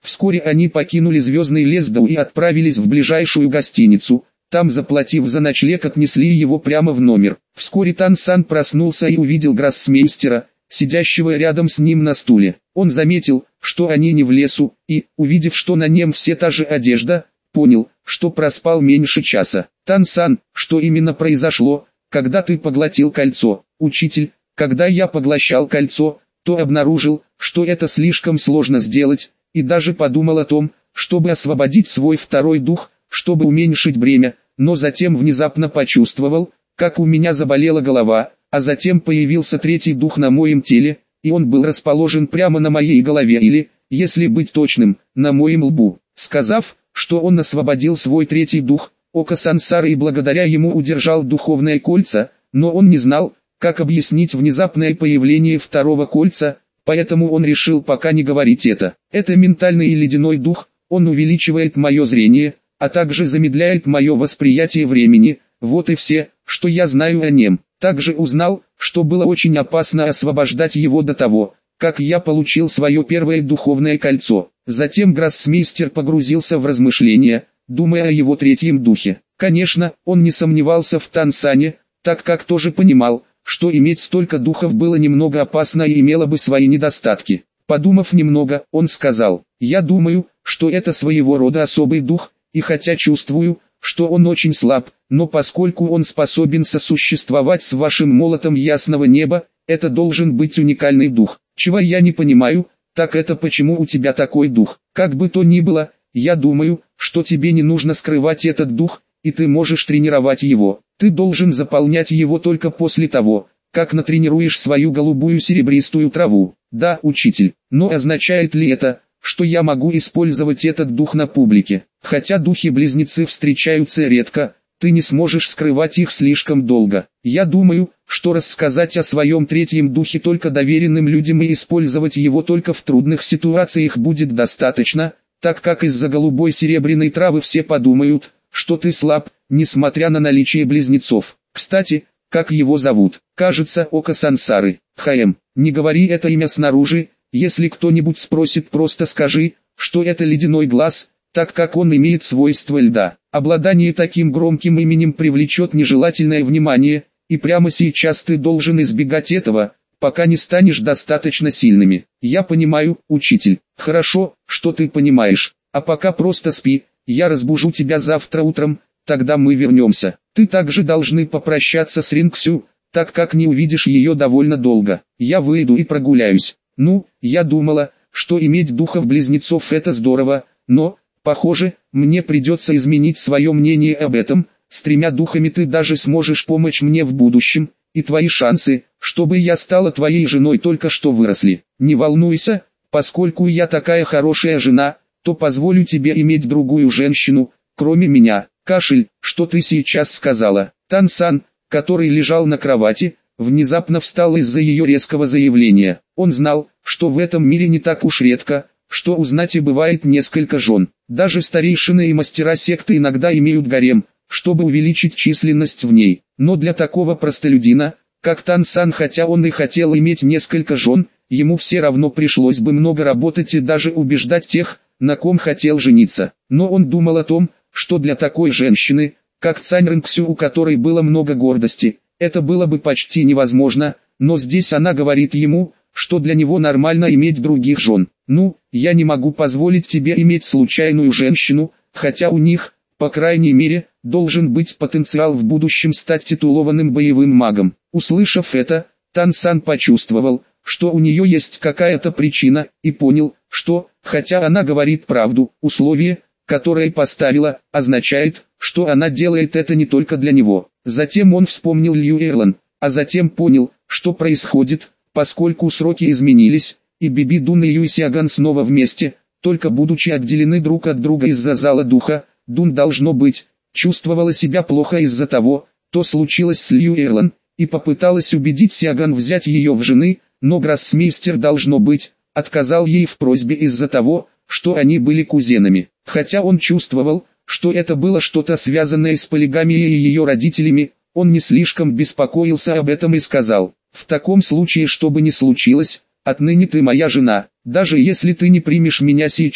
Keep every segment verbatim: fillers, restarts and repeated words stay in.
Вскоре они покинули звездный лес Дау и отправились в ближайшую гостиницу. Там, заплатив за ночлег, отнесли его прямо в номер. Вскоре Тан-сан проснулся и увидел гроссмейстера, сидящего рядом с ним на стуле. Он заметил, что они не в лесу, и, увидев, что на нем все та же одежда, понял, что проспал меньше часа. «Тан-сан, что именно произошло, когда ты поглотил кольцо?» «Учитель, когда я поглощал кольцо, то обнаружил, что это слишком сложно сделать, и даже подумал о том, чтобы освободить свой второй дух, чтобы уменьшить бремя, но затем внезапно почувствовал, как у меня заболела голова, а затем появился третий дух на моем теле, и он был расположен прямо на моей голове или, если быть точным, на моем лбу». Сказав, что он освободил свой третий дух, Ока Сансары и благодаря ему удержал духовное кольца, но он не знал, как объяснить внезапное появление второго кольца, поэтому он решил пока не говорить это. Это ментальный и ледяной дух, он увеличивает мое зрение, а также замедляет мое восприятие времени, вот и все, что я знаю о нем. Также узнал, что было очень опасно освобождать его до того, как я получил свое первое духовное кольцо. Затем гроссмейстер погрузился в размышления, думая о его третьем духе. Конечно, он не сомневался в Тан-сане, так как тоже понимал, что иметь столько духов было немного опасно и имело бы свои недостатки. Подумав немного, он сказал: «Я думаю, что это своего рода особый дух, и хотя чувствую, что он очень слаб, но поскольку он способен сосуществовать с вашим молотом ясного неба, это должен быть уникальный дух. Чего я не понимаю, так это почему у тебя такой дух. Как бы то ни было, я думаю, что тебе не нужно скрывать этот дух, и ты можешь тренировать его. Ты должен заполнять его только после того, как натренируешь свою голубую серебристую траву». «Да, учитель, но означает ли это, что я могу использовать этот дух на публике? Хотя духи-близнецы встречаются редко, ты не сможешь скрывать их слишком долго. Я думаю, что рассказать о своем третьем духе только доверенным людям и использовать его только в трудных ситуациях будет достаточно, так как из-за голубой серебряной травы все подумают, что ты слаб, несмотря на наличие близнецов. Кстати, как его зовут? Кажется, Ока Сансары. Хм, не говори это имя снаружи, если кто-нибудь спросит, просто скажи, что это ледяной глаз, так как он имеет свойства льда. Обладание таким громким именем привлечет нежелательное внимание, и прямо сейчас ты должен избегать этого, пока не станешь достаточно сильными. Я понимаю, учитель. Хорошо, что ты понимаешь. А пока просто спи, я разбужу тебя завтра утром, тогда мы вернемся. Ты также должны попрощаться с Рингсю, так как не увидишь ее довольно долго. Я выйду и прогуляюсь. Ну, я думала, что иметь духов-близнецов это здорово, но, похоже, мне придется изменить свое мнение об этом. С тремя духами ты даже сможешь помочь мне в будущем, и твои шансы, чтобы я стала твоей женой, только что выросли. Не волнуйся, поскольку я такая хорошая жена, то позволю тебе иметь другую женщину, кроме меня. Кашель, что ты сейчас сказала? Тан-сан, который лежал на кровати, внезапно встал из-за ее резкого заявления. Он знал, что в этом мире не так уж редко, что у знати бывает несколько жен. Даже старейшины и мастера секты иногда имеют гарем, чтобы увеличить численность в ней. Но для такого простолюдина, как Тан-сан, хотя он и хотел иметь несколько жен, ему все равно пришлось бы много работать и даже убеждать тех, на ком хотел жениться. Но он думал о том, что для такой женщины, как Цань Рэнксю, у которой было много гордости, это было бы почти невозможно, но здесь она говорит ему, что для него нормально иметь других жен. «Ну, я не могу позволить тебе иметь случайную женщину, хотя у них, по крайней мере, должен быть потенциал в будущем стать титулованным боевым магом». Услышав это, Тан-сан почувствовал, что у нее есть какая-то причина, и понял, что, хотя она говорит правду, условие, которое поставила, означает, что она делает это не только для него. Затем он вспомнил Лью Эрлан, а затем понял, что происходит, поскольку сроки изменились, и Биби Дун и Юй Сиаган снова вместе, только будучи отделены друг от друга из-за зала духа. Дун, должно быть, чувствовала себя плохо из-за того, что случилось с Лью Эрлан, и попыталась убедить Сиаган взять ее в жены, но гроссмейстер, должно быть, отказал ей в просьбе из-за того, что они были кузенами. Хотя он чувствовал, что это было что-то связанное с полигамией и ее родителями, он не слишком беспокоился об этом и сказал: «В таком случае, что бы ни случилось, отныне ты моя жена. Даже если ты не примешь меня сейчас,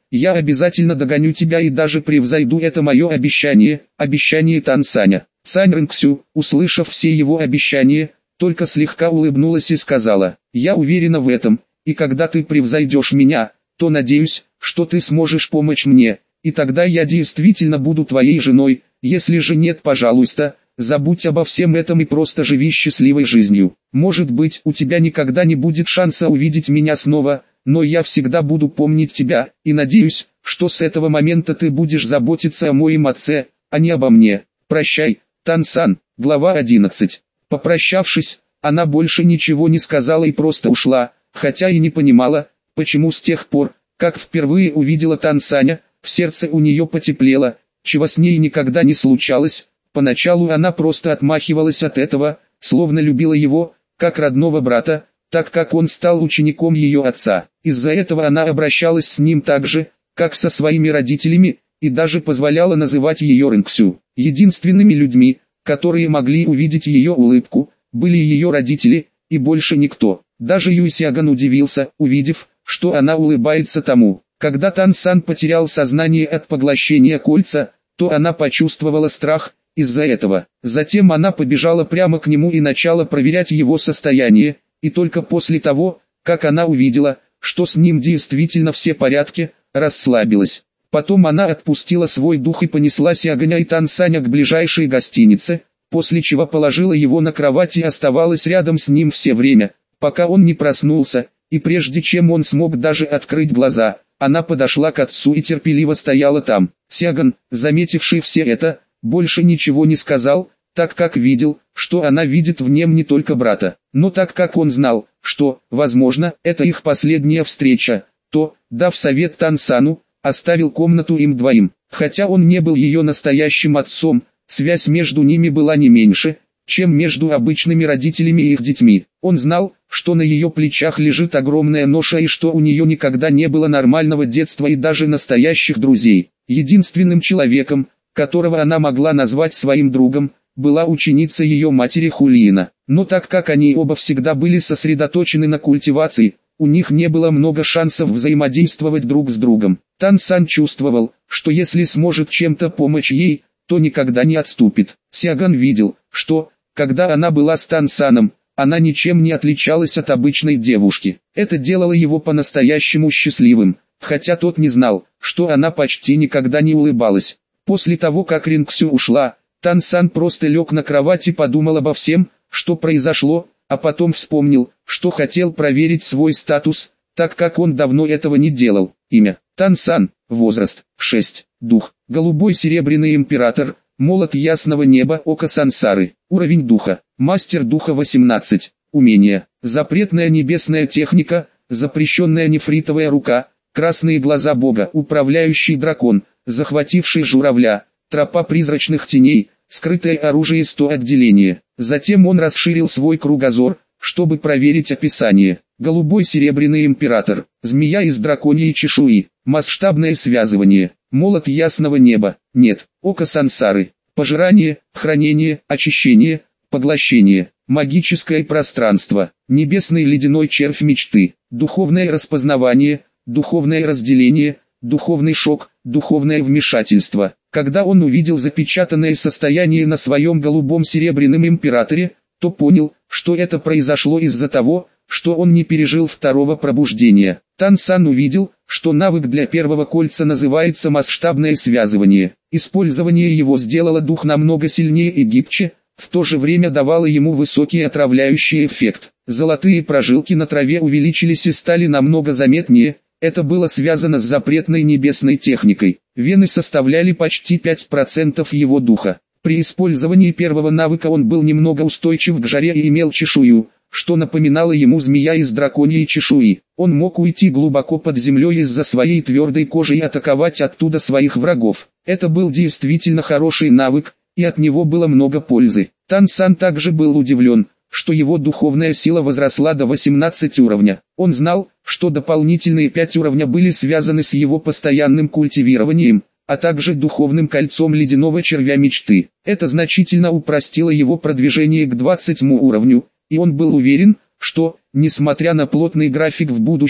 я обязательно догоню тебя и даже превзойду, это мое обещание, обещание Тан Саня. Цань Рынксю, услышав все его обещания, только слегка улыбнулась и сказала: я уверена в этом, и когда ты превзойдешь меня, то надеюсь, что ты сможешь помочь мне, и тогда я действительно буду твоей женой, если же нет, пожалуйста, забудь обо всем этом и просто живи счастливой жизнью. Может быть, у тебя никогда не будет шанса увидеть меня снова, но я всегда буду помнить тебя, и надеюсь, что с этого момента ты будешь заботиться о моем отце, а не обо мне. Прощай, Тан Сан. Глава одиннадцать. Попрощавшись, она больше ничего не сказала и просто ушла, хотя и не понимала, почему с тех пор, как впервые увидела Тан Саня, в сердце у нее потеплело, чего с ней никогда не случалось. Поначалу она просто отмахивалась от этого, словно любила его, как родного брата, так как он стал учеником ее отца. Из-за этого она обращалась с ним так же, как со своими родителями, и даже позволяла называть ее Рынксю. Единственными людьми, которые могли увидеть ее улыбку, были ее родители, и больше никто. Даже Юй Сяган удивился, увидев, что она улыбается тому. Когда Тан Сан потерял сознание от поглощения кольца, то она почувствовала страх из-за этого. Затем она побежала прямо к нему и начала проверять его состояние, и только после того, как она увидела, что с ним действительно все порядки, расслабилась. Потом она отпустила свой дух и понесла Сяганя и Тан Саня к ближайшей гостинице, после чего положила его на кровать и оставалась рядом с ним все время, пока он не проснулся, и прежде чем он смог даже открыть глаза, она подошла к отцу и терпеливо стояла там. Сяган, заметивший все это, больше ничего не сказал, так как видел, что она видит в нем не только брата. Но так как он знал, что, возможно, это их последняя встреча, то, дав совет Тан Сану, оставил комнату им двоим. Хотя он не был ее настоящим отцом, связь между ними была не меньше, чем между обычными родителями и их детьми. Он знал, что на ее плечах лежит огромная ноша и что у нее никогда не было нормального детства и даже настоящих друзей. Единственным человеком, которого она могла назвать своим другом, была ученица ее матери Хулиина. Но так как они оба всегда были сосредоточены на культивации, у них не было много шансов взаимодействовать друг с другом. Тан Сан чувствовал, что если сможет чем-то помочь ей, то никогда не отступит. Сяган видел, что, когда она была с Тан Саном, она ничем не отличалась от обычной девушки. Это делало его по-настоящему счастливым, хотя тот не знал, что она почти никогда не улыбалась. После того, как Ринксю ушла, Тан Сан просто лег на кровать и подумал обо всем, что произошло, а потом вспомнил, что хотел проверить свой статус, так как он давно этого не делал. Имя: Тан Сан, возраст: шесть, дух: голубой серебряный император, молот ясного неба, око сансары, уровень духа: мастер духа восемнадцать, умение: запретная небесная техника, запрещенная нефритовая рука, красные глаза бога, управляющий дракон, захвативший журавля, тропа призрачных теней, скрытое оружие сто отделения. Затем он расширил свой кругозор, чтобы проверить описание. Голубой серебряный император, змея из драконьей чешуи, масштабное связывание, молот ясного неба, нет, око сансары, пожирание, хранение, очищение, поглощение, магическое пространство, небесный ледяной червь мечты, духовное распознавание, духовное разделение, духовный шок, духовное вмешательство. Когда он увидел запечатанное состояние на своем голубом серебряном императоре, то понял, что это произошло из-за того, что он не пережил второго пробуждения. Тан Сан увидел, что навык для первого кольца называется масштабное связывание. Использование его сделало дух намного сильнее и гибче, в то же время давало ему высокий отравляющий эффект. Золотые прожилки на траве увеличились и стали намного заметнее. Это было связано с запретной небесной техникой. Вены составляли почти пять процентов его духа. При использовании первого навыка он был немного устойчив к жаре и имел чешую, что напоминало ему змея из драконьей чешуи. Он мог уйти глубоко под землей из-за своей твердой кожи и атаковать оттуда своих врагов. Это был действительно хороший навык, и от него было много пользы. Тан Сан также был удивлен, что его духовная сила возросла до восемнадцати уровня. Он знал, что дополнительные пять уровня были связаны с его постоянным культивированием, а также духовным кольцом ледяного червя мечты. Это значительно упростило его продвижение к двадцатому уровню, и он был уверен, что, несмотря на плотный график в будущем,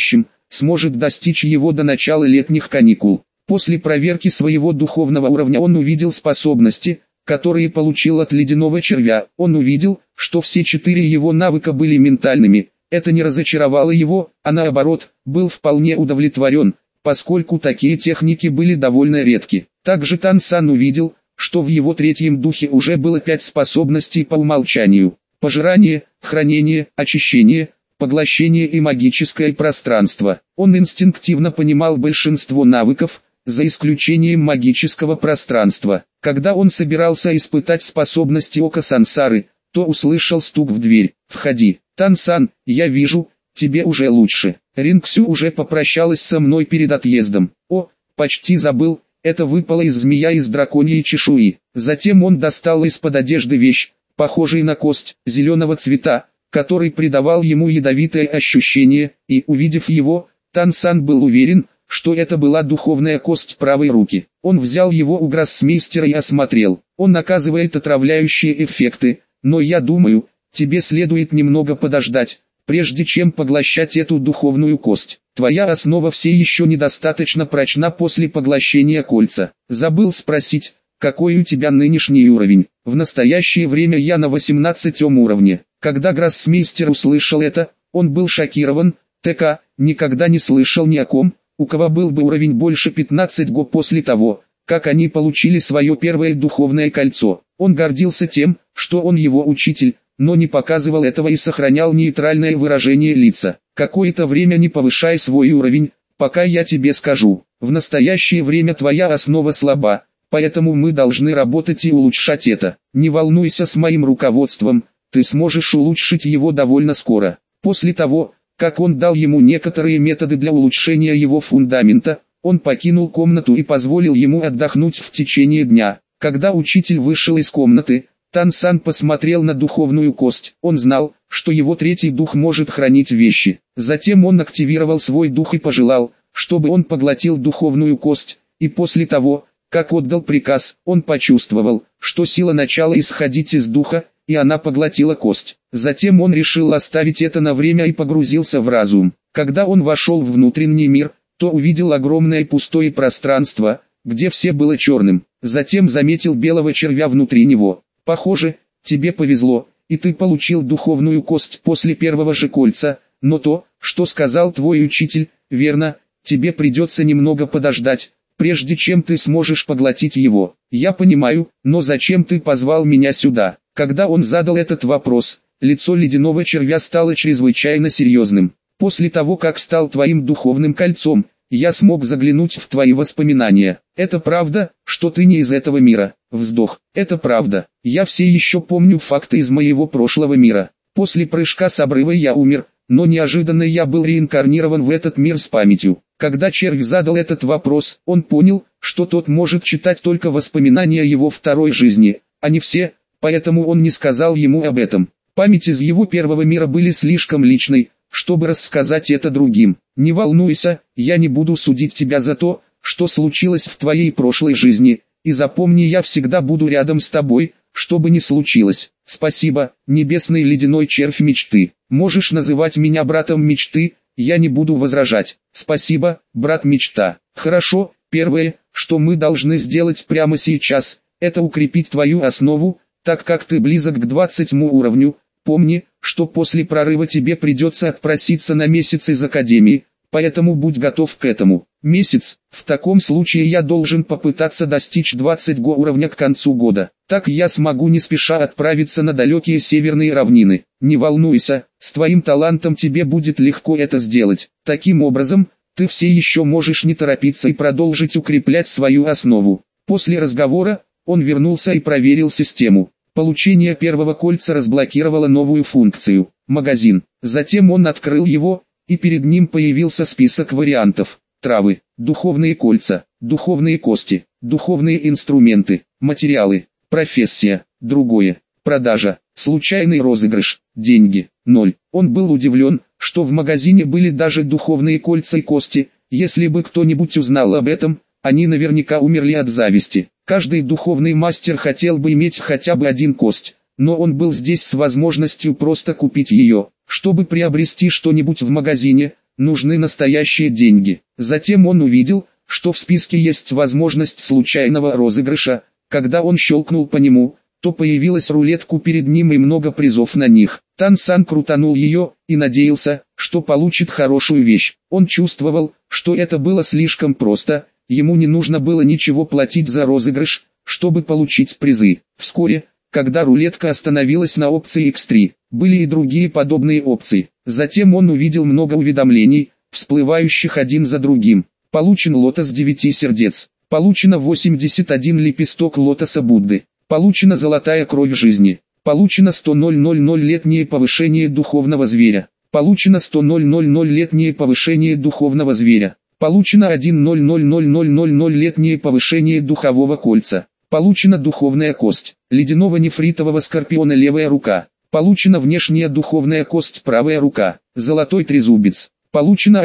сможет достичь его до начала летних каникул. После проверки своего духовного уровня он увидел способности, которые получил от ледяного червя. Он увидел, что все четыре его навыка были ментальными. Это не разочаровало его, а наоборот, был вполне удовлетворен, поскольку такие техники были довольно редки. Также Тан Сан увидел, что в его третьем духе уже было пять способностей по умолчанию: пожирание, хранение, очищение, поглощение и магическое пространство. Он инстинктивно понимал большинство навыков, за исключением магического пространства. Когда он собирался испытать способности Ока Сансары, то услышал стук в дверь. «Входи, Тан-сан, я вижу, тебе уже лучше. Ринг-сю уже попрощалась со мной перед отъездом. О, почти забыл, это выпало из змея из драконьей чешуи». Затем он достал из-под одежды вещь, похожий на кость, зеленого цвета, который придавал ему ядовитое ощущение, и, увидев его, Тан-сан был уверен, что это была духовная кость правой руки. Он взял его у гроссмейстера и осмотрел. Он оказывает отравляющие эффекты, но я думаю, тебе следует немного подождать, прежде чем поглощать эту духовную кость. Твоя основа все еще недостаточно прочна после поглощения кольца. Забыл спросить, какой у тебя нынешний уровень. В настоящее время я на восемнадцатом уровне. Когда гроссмейстер услышал это, он был шокирован. ТК, никогда не слышал ни о ком, у кого был бы уровень больше пятнадцати го после того, как они получили свое первое духовное кольцо. Он гордился тем, что он его учитель, но не показывал этого и сохранял нейтральное выражение лица. Какое-то время не повышай свой уровень, пока я тебе скажу. В настоящее время твоя основа слаба, поэтому мы должны работать и улучшать это. Не волнуйся, с моим руководством, ты сможешь улучшить его довольно скоро. После того, как он дал ему некоторые методы для улучшения его фундамента, он покинул комнату и позволил ему отдохнуть в течение дня. Когда учитель вышел из комнаты, Тан-сан посмотрел на духовную кость. Он знал, что его третий дух может хранить вещи. Затем он активировал свой дух и пожелал, чтобы он поглотил духовную кость, и после того, как отдал приказ, он почувствовал, что сила начала исходить из духа, и она поглотила кость. Затем он решил оставить это на время и погрузился в разум. Когда он вошел в внутренний мир, то увидел огромное пустое пространство, где все было черным. Затем заметил белого червя внутри него. Похоже, тебе повезло, и ты получил духовную кость после первого же кольца, но то, что сказал твой учитель, верно, тебе придется немного подождать, прежде чем ты сможешь поглотить его. Я понимаю, но зачем ты позвал меня сюда? Когда он задал этот вопрос, лицо ледяного червя стало чрезвычайно серьезным. После того, как стал твоим духовным кольцом, я смог заглянуть в твои воспоминания. Это правда, что ты не из этого мира? Вздох. Это правда. Я все еще помню факты из моего прошлого мира. После прыжка с обрыва я умер, но неожиданно я был реинкарнирован в этот мир с памятью. Когда червь задал этот вопрос, он понял, что тот может читать только воспоминания его второй жизни, а не все, поэтому он не сказал ему об этом. Память из его первого мира были слишком личной, чтобы рассказать это другим. Не волнуйся, я не буду судить тебя за то, что случилось в твоей прошлой жизни, и запомни, я всегда буду рядом с тобой, что бы ни случилось. Спасибо, небесный ледяной червь мечты. Можешь называть меня братом мечты, я не буду возражать. Спасибо, брат мечта. Хорошо, первое, что мы должны сделать прямо сейчас, это укрепить твою основу, так как ты близок к двадцатому уровню. Помни, что после прорыва тебе придется отпроситься на месяц из Академии, поэтому будь готов к этому. Месяц, в таком случае я должен попытаться достичь двадцатого го уровня к концу года. Так я смогу не спеша отправиться на далекие северные равнины. Не волнуйся, с твоим талантом тебе будет легко это сделать. Таким образом, ты все еще можешь не торопиться и продолжить укреплять свою основу. После разговора, он вернулся и проверил систему. Получение первого кольца разблокировало новую функцию – магазин. Затем он открыл его, и перед ним появился список вариантов. Травы, духовные кольца, духовные кости, духовные инструменты, материалы, профессия, другое, продажа, случайный розыгрыш, деньги, ноль. Он был удивлен, что в магазине были даже духовные кольца и кости. Если бы кто-нибудь узнал об этом, они наверняка умерли от зависти. Каждый духовный мастер хотел бы иметь хотя бы один кость, но он был здесь с возможностью просто купить ее. Чтобы приобрести что-нибудь в магазине, нужны настоящие деньги. Затем он увидел, что в списке есть возможность случайного розыгрыша. Когда он щелкнул по нему, то появилась рулетку перед ним и много призов на них. Тан Сан крутанул ее и надеялся, что получит хорошую вещь. Он чувствовал, что это было слишком просто, ему не нужно было ничего платить за розыгрыш, чтобы получить призы. Вскоре, когда рулетка остановилась на опции икс три, были и другие подобные опции. Затем он увидел много уведомлений, всплывающих один за другим. Получен лотос девяти сердец. Получено восемьдесят один лепесток лотоса Будды. Получена золотая кровь жизни. Получено сто летнее повышение духовного зверя. Получено сто летнее повышение духовного зверя. Получено летнее повышение духового кольца. Получена духовная кость ледяного нефритового скорпиона левая рука. Получена внешняя духовная кость правая рука. Золотой трезубец. Получено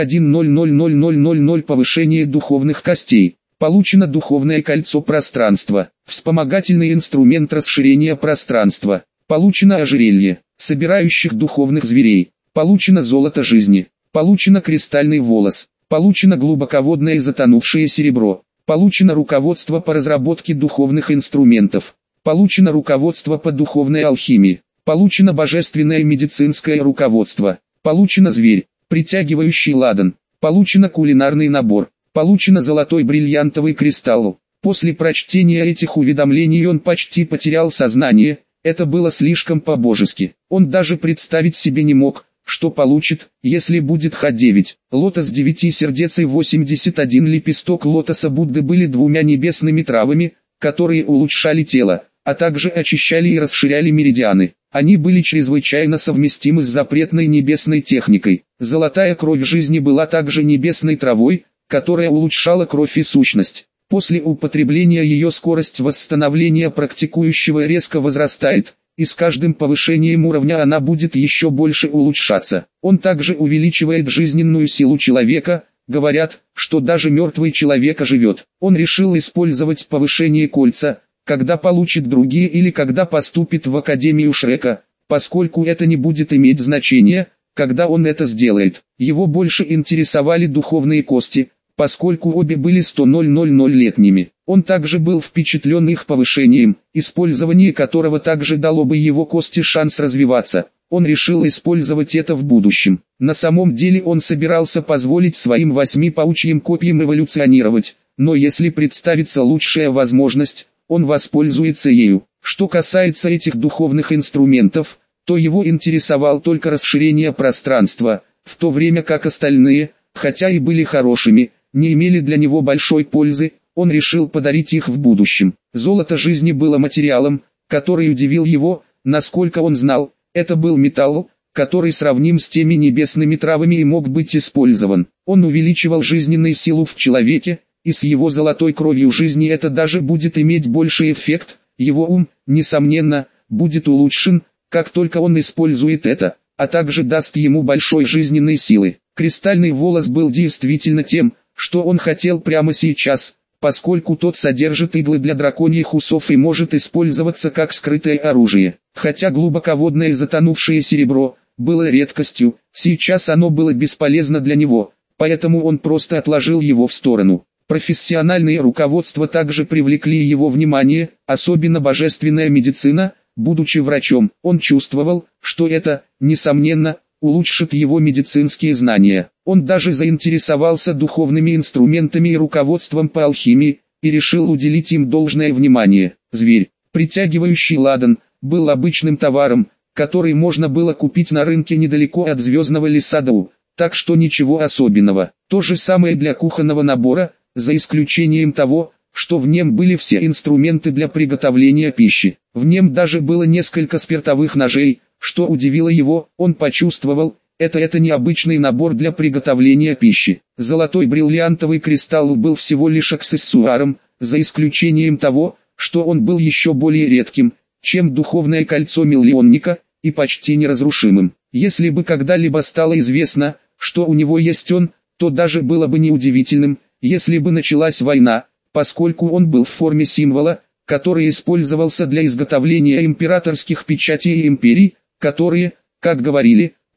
повышение духовных костей. Получено духовное кольцо пространства, вспомогательный инструмент расширения пространства. Получено ожерелье, собирающих духовных зверей. Получено золото жизни. Получено кристальный волос. Получено глубоководное затонувшее серебро. Получено руководство по разработке духовных инструментов. Получено руководство по духовной алхимии. Получено божественное медицинское руководство. Получено зверь, притягивающий ладан. Получено кулинарный набор. Получено золотой бриллиантовый кристалл. После прочтения этих уведомлений он почти потерял сознание, это было слишком по-божески. Он даже представить себе не мог, что получит, если будет ха девять. Лотос девяти сердец и восемьдесят один лепесток лотоса Будды были двумя небесными травами, которые улучшали тело, а также очищали и расширяли меридианы. Они были чрезвычайно совместимы с запретной небесной техникой. Золотая кровь жизни была также небесной травой, которая улучшала кровь и сущность. После употребления ее скорость восстановления практикующего резко возрастает, и с каждым повышением уровня она будет еще больше улучшаться. Он также увеличивает жизненную силу человека, говорят, что даже мертвый человек оживет. Он решил использовать повышение кольца, когда получит другие или когда поступит в Академию Шрека, поскольку это не будет иметь значения, когда он это сделает. Его больше интересовали духовные кости, поскольку обе были сто летними. Он также был впечатлен их повышением, использование которого также дало бы его кости шанс развиваться. Он решил использовать это в будущем. На самом деле он собирался позволить своим восьми паучьим копьям эволюционировать, но если представится лучшая возможность, он воспользуется ею. Что касается этих духовных инструментов, то его интересовало только расширение пространства, в то время как остальные, хотя и были хорошими, не имели для него большой пользы. Он решил подарить их в будущем. Золото жизни было материалом, который удивил его, насколько он знал, это был металл, который сравним с теми небесными травами и мог быть использован. Он увеличивал жизненную силу в человеке, и с его золотой кровью жизни это даже будет иметь больший эффект. Его ум, несомненно, будет улучшен, как только он использует это, а также даст ему большой жизненной силы. Кристальный волос был действительно тем, что он хотел прямо сейчас, поскольку тот содержит иглы для драконьих усов и может использоваться как скрытое оружие. Хотя глубоководное затонувшее серебро было редкостью, сейчас оно было бесполезно для него, поэтому он просто отложил его в сторону. Профессиональные руководства также привлекли его внимание, особенно божественная медицина. Будучи врачом, он чувствовал, что это, несомненно, улучшит его медицинские знания. Он даже заинтересовался духовными инструментами и руководством по алхимии, и решил уделить им должное внимание. Зверь, притягивающий ладан, был обычным товаром, который можно было купить на рынке недалеко от Звездного леса Дау, так что ничего особенного. То же самое для кухонного набора, за исключением того, что в нем были все инструменты для приготовления пищи. В нем даже было несколько спиртовых ножей, что удивило его. Он почувствовал, это это необычный набор для приготовления пищи. Золотой бриллиантовый кристалл был всего лишь аксессуаром, за исключением того, что он был еще более редким, чем духовное кольцо миллионника, и почти неразрушимым. Если бы когда-либо стало известно, что у него есть он, то даже было бы неудивительным, если бы началась война, поскольку он был в форме символа, который использовался для изготовления императорских печатей и империй, которые, как говорили,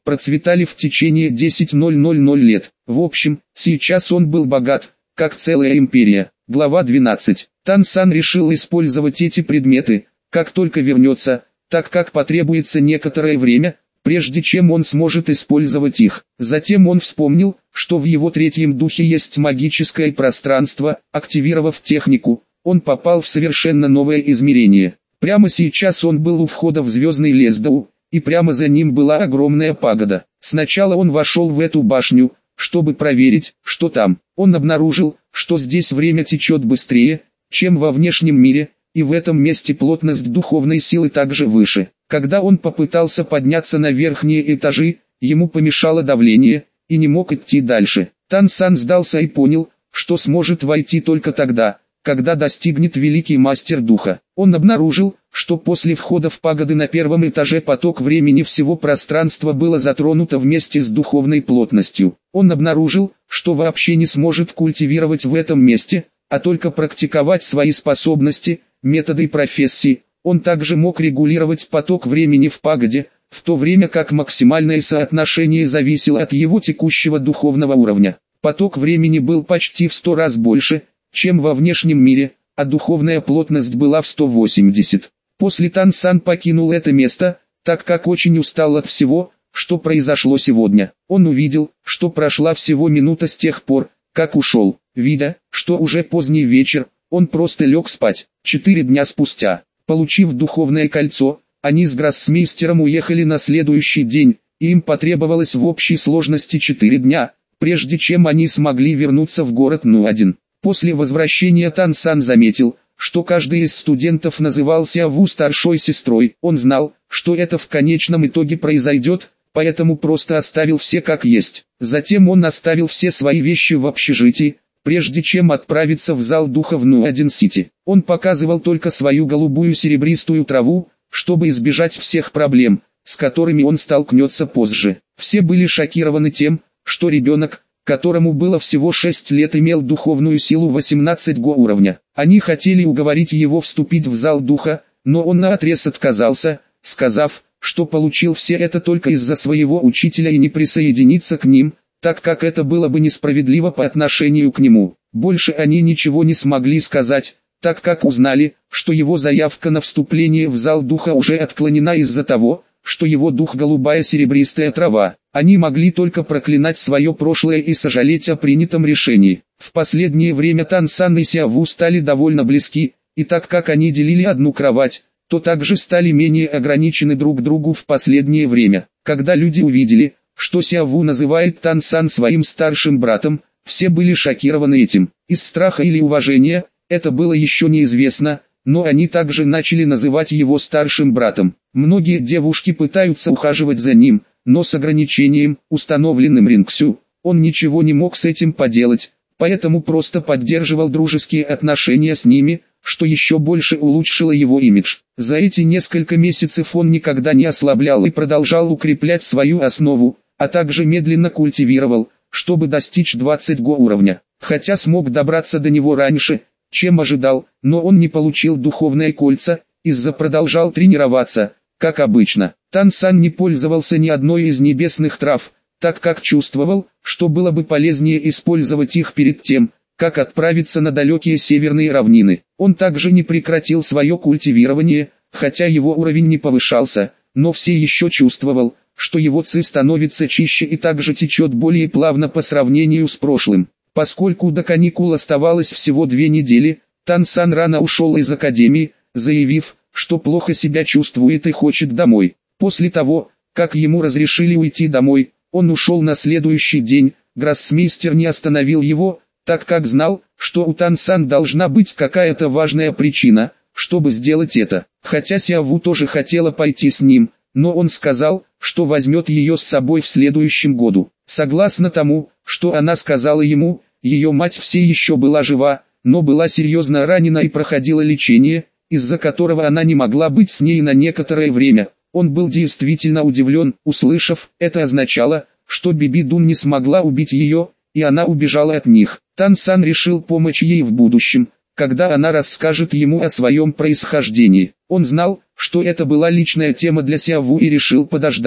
процветали в течение десяти лет. В общем, сейчас он был богат, как целая империя. Глава двенадцать. Тан Сан решил использовать эти предметы, как только вернется, так как потребуется некоторое время, прежде чем он сможет использовать их. Затем он вспомнил, что в его третьем духе есть магическое пространство. Активировав технику, он попал в совершенно новое измерение. Прямо сейчас он был у входа в звездный Лесдоу, и прямо за ним была огромная пагода. Сначала он вошел в эту башню, чтобы проверить, что там. Он обнаружил, что здесь время течет быстрее, чем во внешнем мире, и в этом месте плотность духовной силы также выше. Когда он попытался подняться на верхние этажи, ему помешало давление, и не мог идти дальше. Тан Сан сдался и понял, что сможет войти только тогда, когда достигнет великий мастер духа. Он обнаружил, что после входа в пагоды на первом этаже поток времени всего пространства было затронуто вместе с духовной плотностью. Он обнаружил, что вообще не сможет культивировать в этом месте, а только практиковать свои способности, методы и профессии. Он также мог регулировать поток времени в пагоде, в то время как максимальное соотношение зависело от его текущего духовного уровня. Поток времени был почти в сто раз больше, чем во внешнем мире, а духовная плотность была в сто восемьдесят. После Тан Сан покинул это место, так как очень устал от всего, что произошло сегодня. Он увидел, что прошла всего минута с тех пор, как ушел. Видя, что уже поздний вечер, он просто лег спать. Четыре дня спустя, получив духовное кольцо, они с гроссмейстером уехали на следующий день, и им потребовалось в общей сложности четыре дня, прежде чем они смогли вернуться в город Нуадин. После возвращения Тан Сан заметил, что каждый из студентов называл Сиаву старшей сестрой. Он знал, что это в конечном итоге произойдет, поэтому просто оставил все как есть. Затем он оставил все свои вещи в общежитии, прежде чем отправиться в зал духа в Нуадин-Сити. Он показывал только свою голубую серебристую траву, чтобы избежать всех проблем, с которыми он столкнется позже. Все были шокированы тем, что ребенок, которому было всего шесть лет, имел духовную силу восемнадцать го уровня. Они хотели уговорить его вступить в зал духа, но он наотрез отказался, сказав, что получил все это только из-за своего учителя и не присоединиться к ним, так как это было бы несправедливо по отношению к нему. Больше они ничего не смогли сказать, так как узнали, что его заявка на вступление в зал духа уже отклонена из-за того, что его дух голубая серебристая трава. Они могли только проклинать свое прошлое и сожалеть о принятом решении. В последнее время Тан Сан и Сиаву стали довольно близки, и так как они делили одну кровать, то также стали менее ограничены друг другу в последнее время. Когда люди увидели, что Сиаву называет Тан Сан своим старшим братом, все были шокированы этим. Из страха или уважения, это было еще неизвестно, но они также начали называть его старшим братом. Многие девушки пытаются ухаживать за ним, но с ограничением, установленным Рингсю, он ничего не мог с этим поделать, поэтому просто поддерживал дружеские отношения с ними, что еще больше улучшило его имидж. За эти несколько месяцев он никогда не ослаблял и продолжал укреплять свою основу, а также медленно культивировал, чтобы достичь двадцать го уровня. Хотя смог добраться до него раньше, чем ожидал, но он не получил духовное кольцо, из-за продолжал тренироваться, как обычно. Тан Сан не пользовался ни одной из небесных трав, так как чувствовал, что было бы полезнее использовать их перед тем, как отправиться на далекие северные равнины. Он также не прекратил свое культивирование, хотя его уровень не повышался, но все еще чувствовал, что его ци становится чище и также течет более плавно по сравнению с прошлым. Поскольку до каникул оставалось всего две недели, Тан Сан рано ушел из академии, заявив, что плохо себя чувствует и хочет домой. После того, как ему разрешили уйти домой, он ушел на следующий день. Гроссмейстер не остановил его, так как знал, что у Тан Сан должна быть какая-то важная причина, чтобы сделать это. Хотя Сиаву тоже хотела пойти с ним, но он сказал, что возьмет ее с собой в следующем году. Согласно тому, что она сказала ему, ее мать все еще была жива, но была серьезно ранена и проходила лечение, из-за которого она не могла быть с ней на некоторое время. Он был действительно удивлен, услышав, это означало, что Биби Дун не смогла убить ее, и она убежала от них. Тан Сан решил помочь ей в будущем, когда она расскажет ему о своем происхождении. Он знал, что это была личная тема для Сиаву и решил подождать,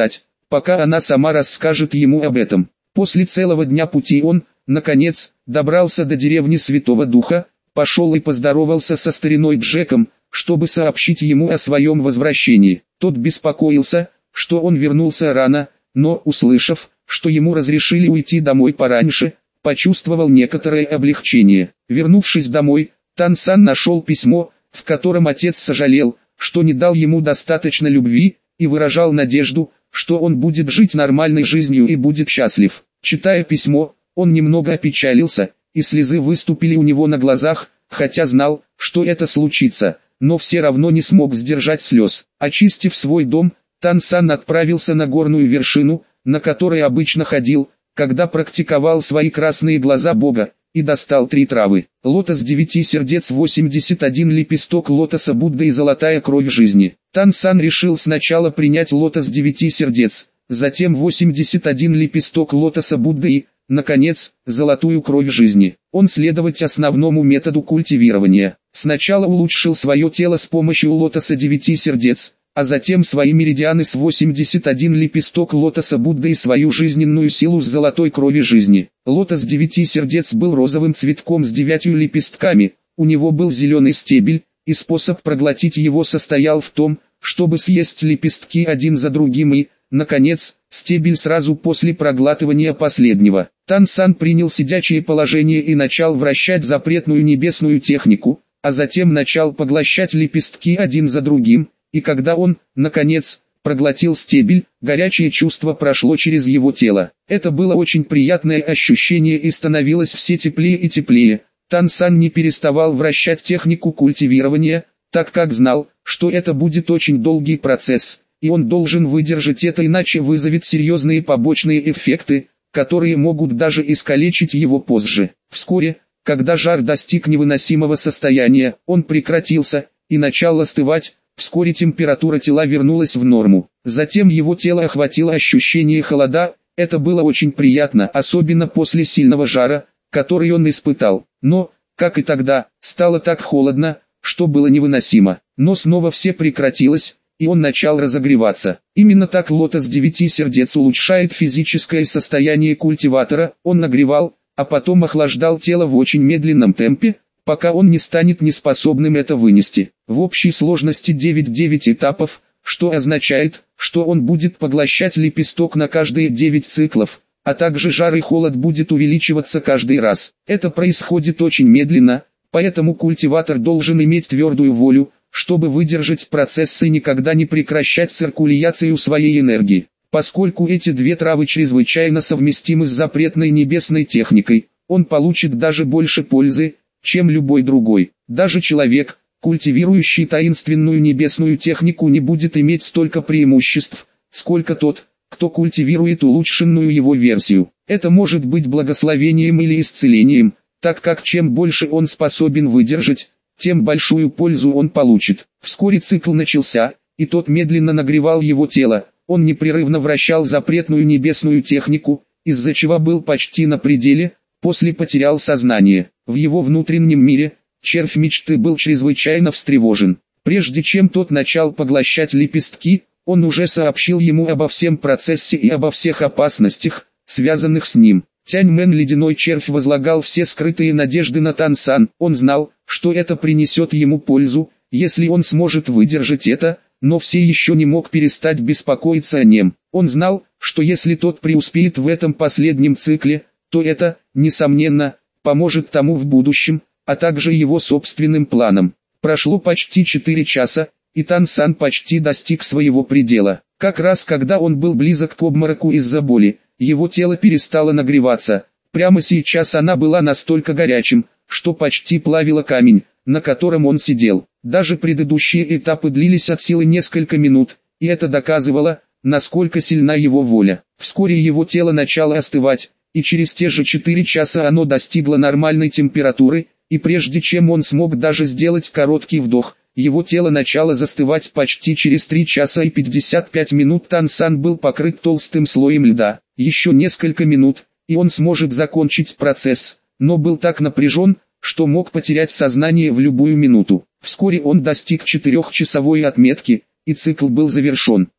пока она сама расскажет ему об этом. После целого дня пути он, наконец, добрался до деревни Святого Духа, пошел и поздоровался со стариной Джеком, чтобы сообщить ему о своем возвращении. Тот беспокоился, что он вернулся рано, но, услышав, что ему разрешили уйти домой пораньше, почувствовал некоторое облегчение. Вернувшись домой, Тан-сан нашел письмо, в котором отец сожалел, что не дал ему достаточно любви, и выражал надежду, что он будет жить нормальной жизнью и будет счастлив. Читая письмо, он немного опечалился, и слезы выступили у него на глазах, хотя знал, что это случится, но все равно не смог сдержать слез. Очистив свой дом, Тан-сан отправился на горную вершину, на которой обычно ходил, когда практиковал свои красные глаза Бога, и достал три травы: лотос девяти сердец, восемьдесят один лепесток лотоса Будды и золотая кровь жизни. Тан-сан решил сначала принять лотос девяти сердец, затем восемьдесят один лепесток лотоса Будды и, наконец, золотую кровь жизни. Он следовать основному методу культивирования. Сначала улучшил свое тело с помощью лотоса девяти сердец, а затем свои меридианы с восемьдесят один лепесток лотоса Будды и свою жизненную силу с золотой крови жизни. Лотос девяти сердец был розовым цветком с девятью лепестками, у него был зеленый стебель, и способ проглотить его состоял в том, чтобы съесть лепестки один за другим и, наконец, стебель сразу после проглатывания последнего. Тан-сан принял сидячее положение и начал вращать запретную небесную технику, а затем начал поглощать лепестки один за другим, и когда он, наконец, проглотил стебель, горячее чувство прошло через его тело. Это было очень приятное ощущение и становилось все теплее и теплее. Тан-сан не переставал вращать технику культивирования, так как знал, что это будет очень долгий процесс, и он должен выдержать это, иначе вызовет серьезные побочные эффекты, которые могут даже искалечить его позже. Вскоре, когда жар достиг невыносимого состояния, он прекратился и начал остывать. Вскоре температура тела вернулась в норму. Затем его тело охватило ощущение холода, это было очень приятно, особенно после сильного жара, который он испытал. Но, как и тогда, стало так холодно, что было невыносимо. Но снова все прекратилось, и он начал разогреваться. Именно так лотос девяти сердец улучшает физическое состояние культиватора, он нагревал, а потом охлаждал тело в очень медленном темпе, пока он не станет неспособным это вынести. В общей сложности девять этапов, что означает, что он будет поглощать лепесток на каждые девять циклов, а также жар и холод будет увеличиваться каждый раз. Это происходит очень медленно, поэтому культиватор должен иметь твердую волю, чтобы выдержать процесс и никогда не прекращать циркуляцию своей энергии. Поскольку эти две травы чрезвычайно совместимы с запретной небесной техникой, он получит даже больше пользы, чем любой другой. Даже человек, культивирующий таинственную небесную технику, не будет иметь столько преимуществ, сколько тот, кто культивирует улучшенную его версию. Это может быть благословением или исцелением, так как чем больше он способен выдержать, тем большую пользу он получит. Вскоре цикл начался, и тот медленно нагревал его тело. Он непрерывно вращал запретную небесную технику, из-за чего был почти на пределе, после потерял сознание. В его внутреннем мире, червь мечты был чрезвычайно встревожен. Прежде чем тот начал поглощать лепестки, он уже сообщил ему обо всем процессе и обо всех опасностях, связанных с ним. Тяньмен, ледяной червь, возлагал все скрытые надежды на Тан-сан. Он знал, что это принесет ему пользу, если он сможет выдержать это, но все еще не мог перестать беспокоиться о нем. Он знал, что если тот преуспеет в этом последнем цикле, то это, несомненно, поможет тому в будущем, а также его собственным планам. Прошло почти четыре часа, и Тан-сан почти достиг своего предела. Как раз когда он был близок к обмороку из-за боли, его тело перестало нагреваться. Прямо сейчас она была настолько горячим, что почти плавила камень, на котором он сидел. Даже предыдущие этапы длились от силы несколько минут, и это доказывало, насколько сильна его воля. Вскоре его тело начало остывать, и через те же четыре часа оно достигло нормальной температуры, и прежде чем он смог даже сделать короткий вдох, его тело начало застывать. Почти через три часа и пятьдесят пять минут Тан-сан был покрыт толстым слоем льда. Еще несколько минут, и он сможет закончить процесс, но был так напряжен, что мог потерять сознание в любую минуту. Вскоре он достиг четырехчасовой отметки, и цикл был завершен.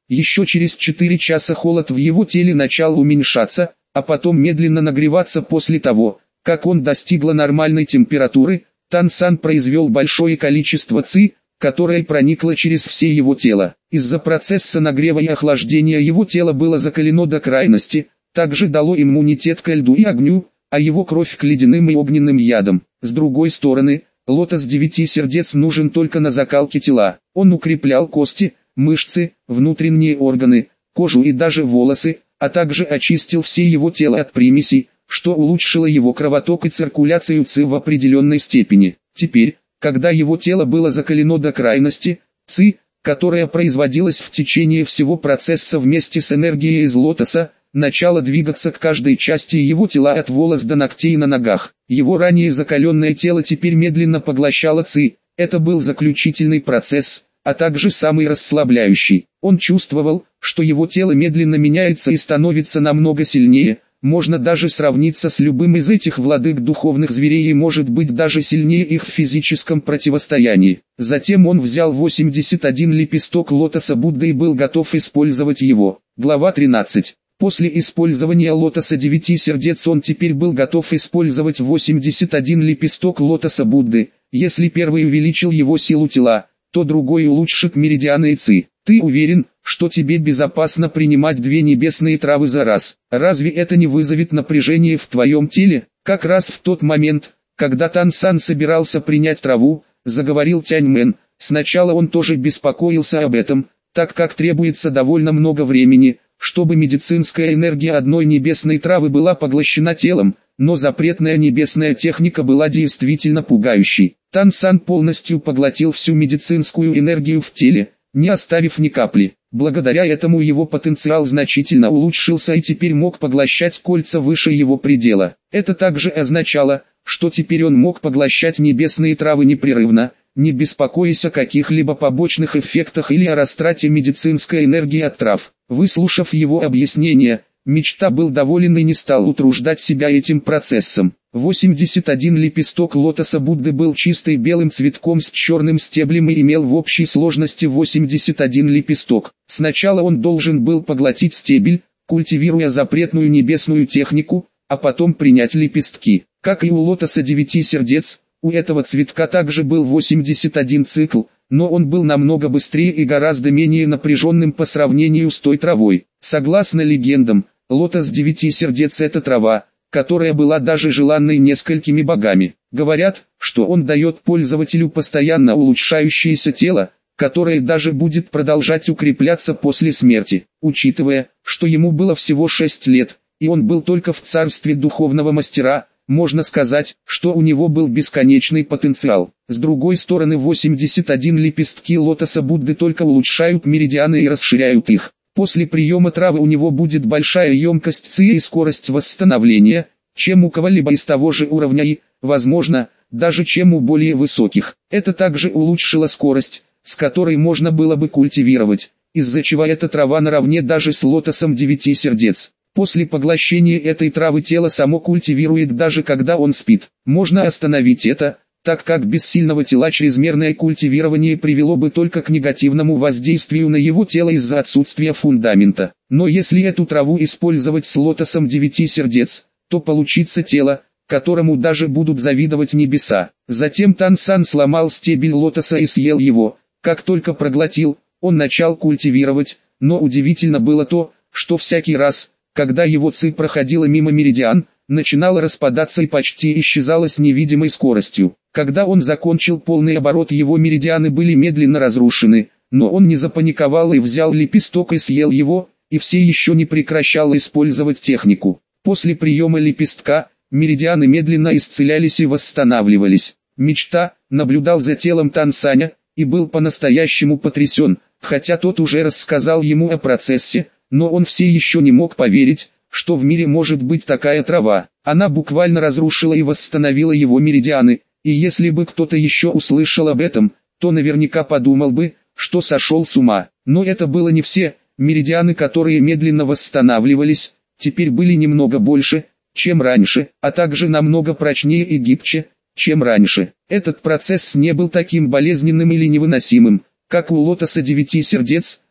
Еще через четыре часа холод в его теле начал уменьшаться, а потом медленно нагреваться. После того, как он достигла нормальной температуры, Тан Сан произвел большое количество ци, которое проникло через все его тело. Из-за процесса нагрева и охлаждения его тело было закалено до крайности, также дало иммунитет к льду и огню, а его кровь к ледяным и огненным ядам. С другой стороны, лотос девяти сердец нужен только на закалке тела. Он укреплял кости, мышцы, внутренние органы, кожу и даже волосы, а также очистил все его тело от примесей, что улучшило его кровоток и циркуляцию ци в определенной степени. Теперь, когда его тело было закалено до крайности, ци, которая производилась в течение всего процесса вместе с энергией из лотоса, начала двигаться к каждой части его тела от волос до ногтей на ногах. Его ранее закаленное тело теперь медленно поглощало ци. Это был заключительный процесс, а также самый расслабляющий. Он чувствовал, что его тело медленно меняется и становится намного сильнее. Можно даже сравниться с любым из этих владык духовных зверей и может быть даже сильнее их в физическом противостоянии. Затем он взял восемьдесят один лепесток лотоса Будды и был готов использовать его. Глава тринадцать. После использования лотоса девяти сердец он теперь был готов использовать восемьдесят один лепесток лотоса Будды. Если первый увеличил его силу тела, то другой улучшит меридианы и ци. Ты уверен, что тебе безопасно принимать две небесные травы за раз? Разве это не вызовет напряжение в твоем теле? Как раз в тот момент, когда Тан Сан собирался принять траву, заговорил Тянь Мэн. Сначала он тоже беспокоился об этом, так как требуется довольно много времени, чтобы медицинская энергия одной небесной травы была поглощена телом, но запретная небесная техника была действительно пугающей. Тан Сан полностью поглотил всю медицинскую энергию в теле, не оставив ни капли. Благодаря этому его потенциал значительно улучшился и теперь мог поглощать кольца выше его предела. Это также означало, что теперь он мог поглощать небесные травы непрерывно, не беспокоясь о каких-либо побочных эффектах или о растрате медицинской энергии от трав. Выслушав его объяснение, Мечта был доволен и не стал утруждать себя этим процессом. восемьдесят один лепесток лотоса Будды был чистой белым цветком с черным стеблем и имел в общей сложности восемьдесят один лепесток. Сначала он должен был поглотить стебель, культивируя запретную небесную технику, а потом принять лепестки. Как и у лотоса девяти сердец, у этого цветка также был восемьдесят один цикл, но он был намного быстрее и гораздо менее напряженным по сравнению с той травой. Согласно легендам, лотос девяти сердец – это трава, которая была даже желанной несколькими богами. Говорят, что он дает пользователю постоянно улучшающееся тело, которое даже будет продолжать укрепляться после смерти. Учитывая, что ему было всего шесть лет, и он был только в царстве духовного мастера, можно сказать, что у него был бесконечный потенциал. С другой стороны, восемьдесят один лепестки лотоса Будды только улучшают меридианы и расширяют их. После приема травы у него будет большая емкость ци и скорость восстановления, чем у кого-либо из того же уровня и, возможно, даже чем у более высоких. Это также улучшило скорость, с которой можно было бы культивировать, из-за чего эта трава наравне даже с лотосом девяти сердец. После поглощения этой травы тело само культивирует даже когда он спит. Можно остановить это, так как без сильного тела чрезмерное культивирование привело бы только к негативному воздействию на его тело из-за отсутствия фундамента. Но если эту траву использовать с лотосом девяти сердец, то получится тело, которому даже будут завидовать небеса. Затем Тан Сан сломал стебель лотоса и съел его. Как только проглотил, он начал культивировать, но удивительно было то, что всякий раз, когда его ци проходила мимо меридиан, начинала распадаться и почти исчезала с невидимой скоростью. Когда он закончил полный оборот, его меридианы были медленно разрушены, но он не запаниковал и взял лепесток и съел его, и все еще не прекращал использовать технику. После приема лепестка, меридианы медленно исцелялись и восстанавливались. Мечта наблюдал за телом Тан Саня, и был по-настоящему потрясен, хотя тот уже рассказал ему о процессе, но он все еще не мог поверить, что в мире может быть такая трава. Она буквально разрушила и восстановила его меридианы, и если бы кто-то еще услышал об этом, то наверняка подумал бы, что сошел с ума. Но это было не все. Меридианы, которые медленно восстанавливались, теперь были немного больше, чем раньше, а также намного прочнее и гибче, чем раньше. Этот процесс не был таким болезненным или невыносимым, как у лотоса девяти сердец,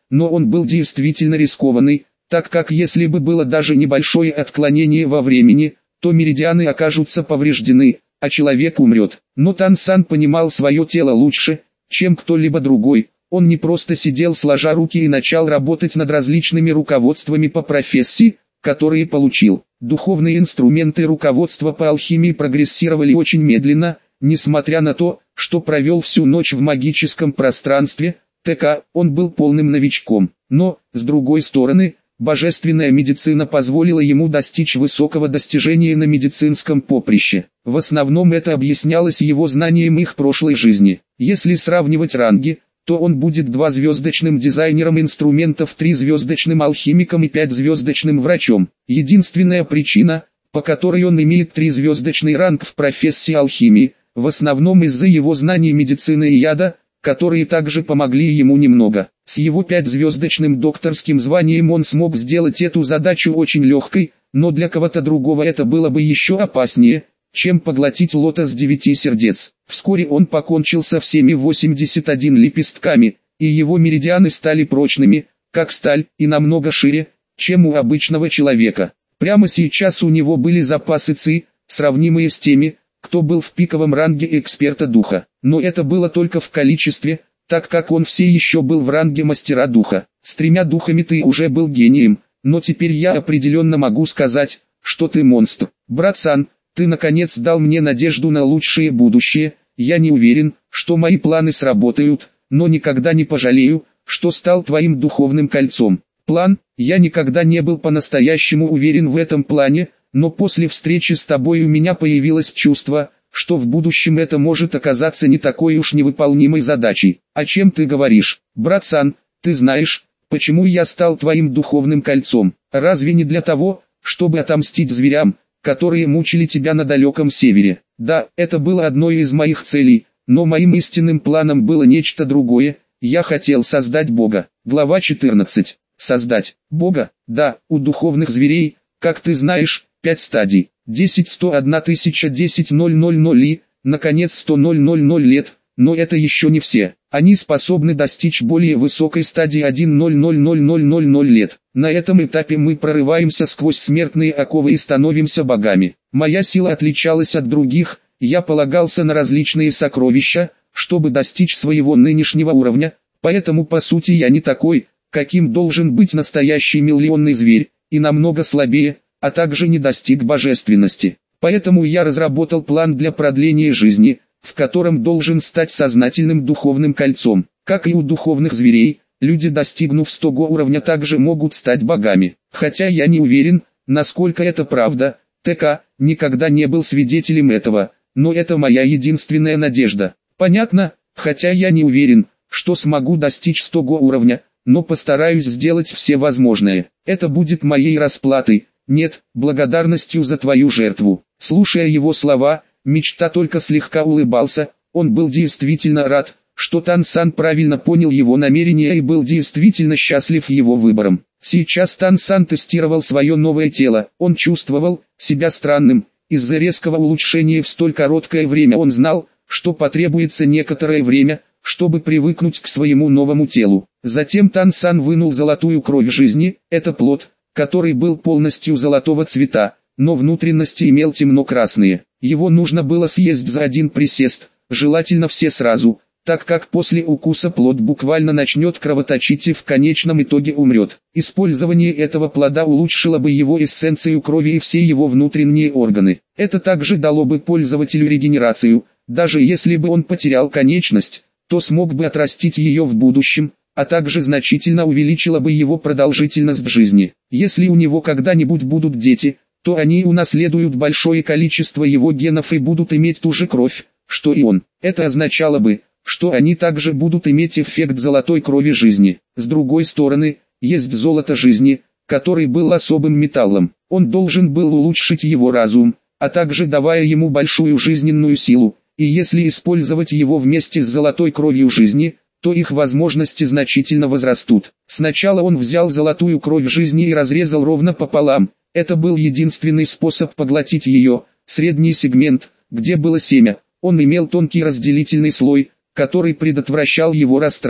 но он был действительно рискованный, так как если бы было даже небольшое отклонение во времени, то меридианы окажутся повреждены, а человек умрет. Но Тан Сан понимал свое тело лучше, чем кто-либо другой. Он не просто сидел сложа руки и начал работать над различными руководствами по профессии, которые получил. Духовные инструменты руководства по алхимии прогрессировали очень медленно, несмотря на то, что провел всю ночь в магическом пространстве. ТК, он был полным новичком. Но, с другой стороны, божественная медицина позволила ему достичь высокого достижения на медицинском поприще. В основном это объяснялось его знанием их прошлой жизни. Если сравнивать ранги, то он будет двузвездочным дизайнером инструментов, трехзвездочным алхимиком и пятизвездочным врачом. Единственная причина, по которой он имеет трехзвездочный ранг в профессии алхимии, в основном из-за его знаний медицины и яда, которые также помогли ему немного. С его пятизвездочным докторским званием он смог сделать эту задачу очень легкой, но для кого-то другого это было бы еще опаснее, чем поглотить лотос девяти сердец. Вскоре он покончил со всеми восемьдесят одними лепестками, и его меридианы стали прочными, как сталь, и намного шире, чем у обычного человека. Прямо сейчас у него были запасы ци, сравнимые с теми, кто был в пиковом ранге эксперта духа. Но это было только в количестве, так как он все еще был в ранге мастера духа. С тремя духами ты уже был гением, но теперь я определенно могу сказать, что ты монстр. Брат Сан, ты наконец дал мне надежду на лучшее будущее. Я не уверен, что мои планы сработают, но никогда не пожалею, что стал твоим духовным кольцом. План, я никогда не был по-настоящему уверен в этом плане, но после встречи с тобой у меня появилось чувство, что в будущем это может оказаться не такой уж невыполнимой задачей. О чем ты говоришь, брат Сан? Ты знаешь, почему я стал твоим духовным кольцом? Разве не для того, чтобы отомстить зверям, которые мучили тебя на далеком севере? Да, это было одной из моих целей, но моим истинным планом было нечто другое. Я хотел создать Бога. Глава четырнадцать. Создать Бога? Да, у духовных зверей, как ты знаешь, пять стадий. десять сто одна тысяча десять ноль ноль ноль и, наконец, сто ноль ноль ноль лет, но это еще не все. Они способны достичь более высокой стадии один ноль ноль ноль ноль ноль ноль лет. На этом этапе мы прорываемся сквозь смертные оковы и становимся богами. Моя сила отличалась от других, я полагался на различные сокровища, чтобы достичь своего нынешнего уровня, поэтому по сути я не такой, каким должен быть настоящий миллионный зверь, и намного слабее, а также не достиг божественности. Поэтому я разработал план для продления жизни, в котором должен стать сознательным духовным кольцом. Как и у духовных зверей, люди, достигнув стого уровня, также могут стать богами. Хотя я не уверен, насколько это правда, ТК никогда не был свидетелем этого, но это моя единственная надежда. Понятно, хотя я не уверен, что смогу достичь стого уровня, но постараюсь сделать все возможное. Это будет моей расплатой, нет, благодарностью за твою жертву. Слушая его слова, Мечта только слегка улыбался. Он был действительно рад, что Тан Сан правильно понял его намерения и был действительно счастлив его выбором. Сейчас Тан Сан тестировал свое новое тело. Он чувствовал себя странным. Из-за резкого улучшения в столь короткое время он знал, что потребуется некоторое время, чтобы привыкнуть к своему новому телу. Затем Тан Сан вынул золотую кровь жизни. Это плод, который был полностью золотого цвета, но внутренности имел темно-красные. Его нужно было съесть за один присест, желательно все сразу, так как после укуса плод буквально начнет кровоточить и в конечном итоге умрет. Использование этого плода улучшило бы его эссенцию крови и все его внутренние органы. Это также дало бы пользователю регенерацию. Даже если бы он потерял конечность, то смог бы отрастить ее в будущем, а также значительно увеличило бы его продолжительность жизни. Если у него когда-нибудь будут дети, то они унаследуют большое количество его генов и будут иметь ту же кровь, что и он. Это означало бы, что они также будут иметь эффект золотой крови жизни. С другой стороны, есть золото жизни, который был особым металлом. Он должен был улучшить его разум, а также давая ему большую жизненную силу, и если использовать его вместе с золотой кровью жизни, то их возможности значительно возрастут. Сначала он взял золотую кровь жизни и разрезал ровно пополам. Это был единственный способ поглотить ее. Средний сегмент, где было семя, он имел тонкий разделительный слой, который предотвращал его растрату.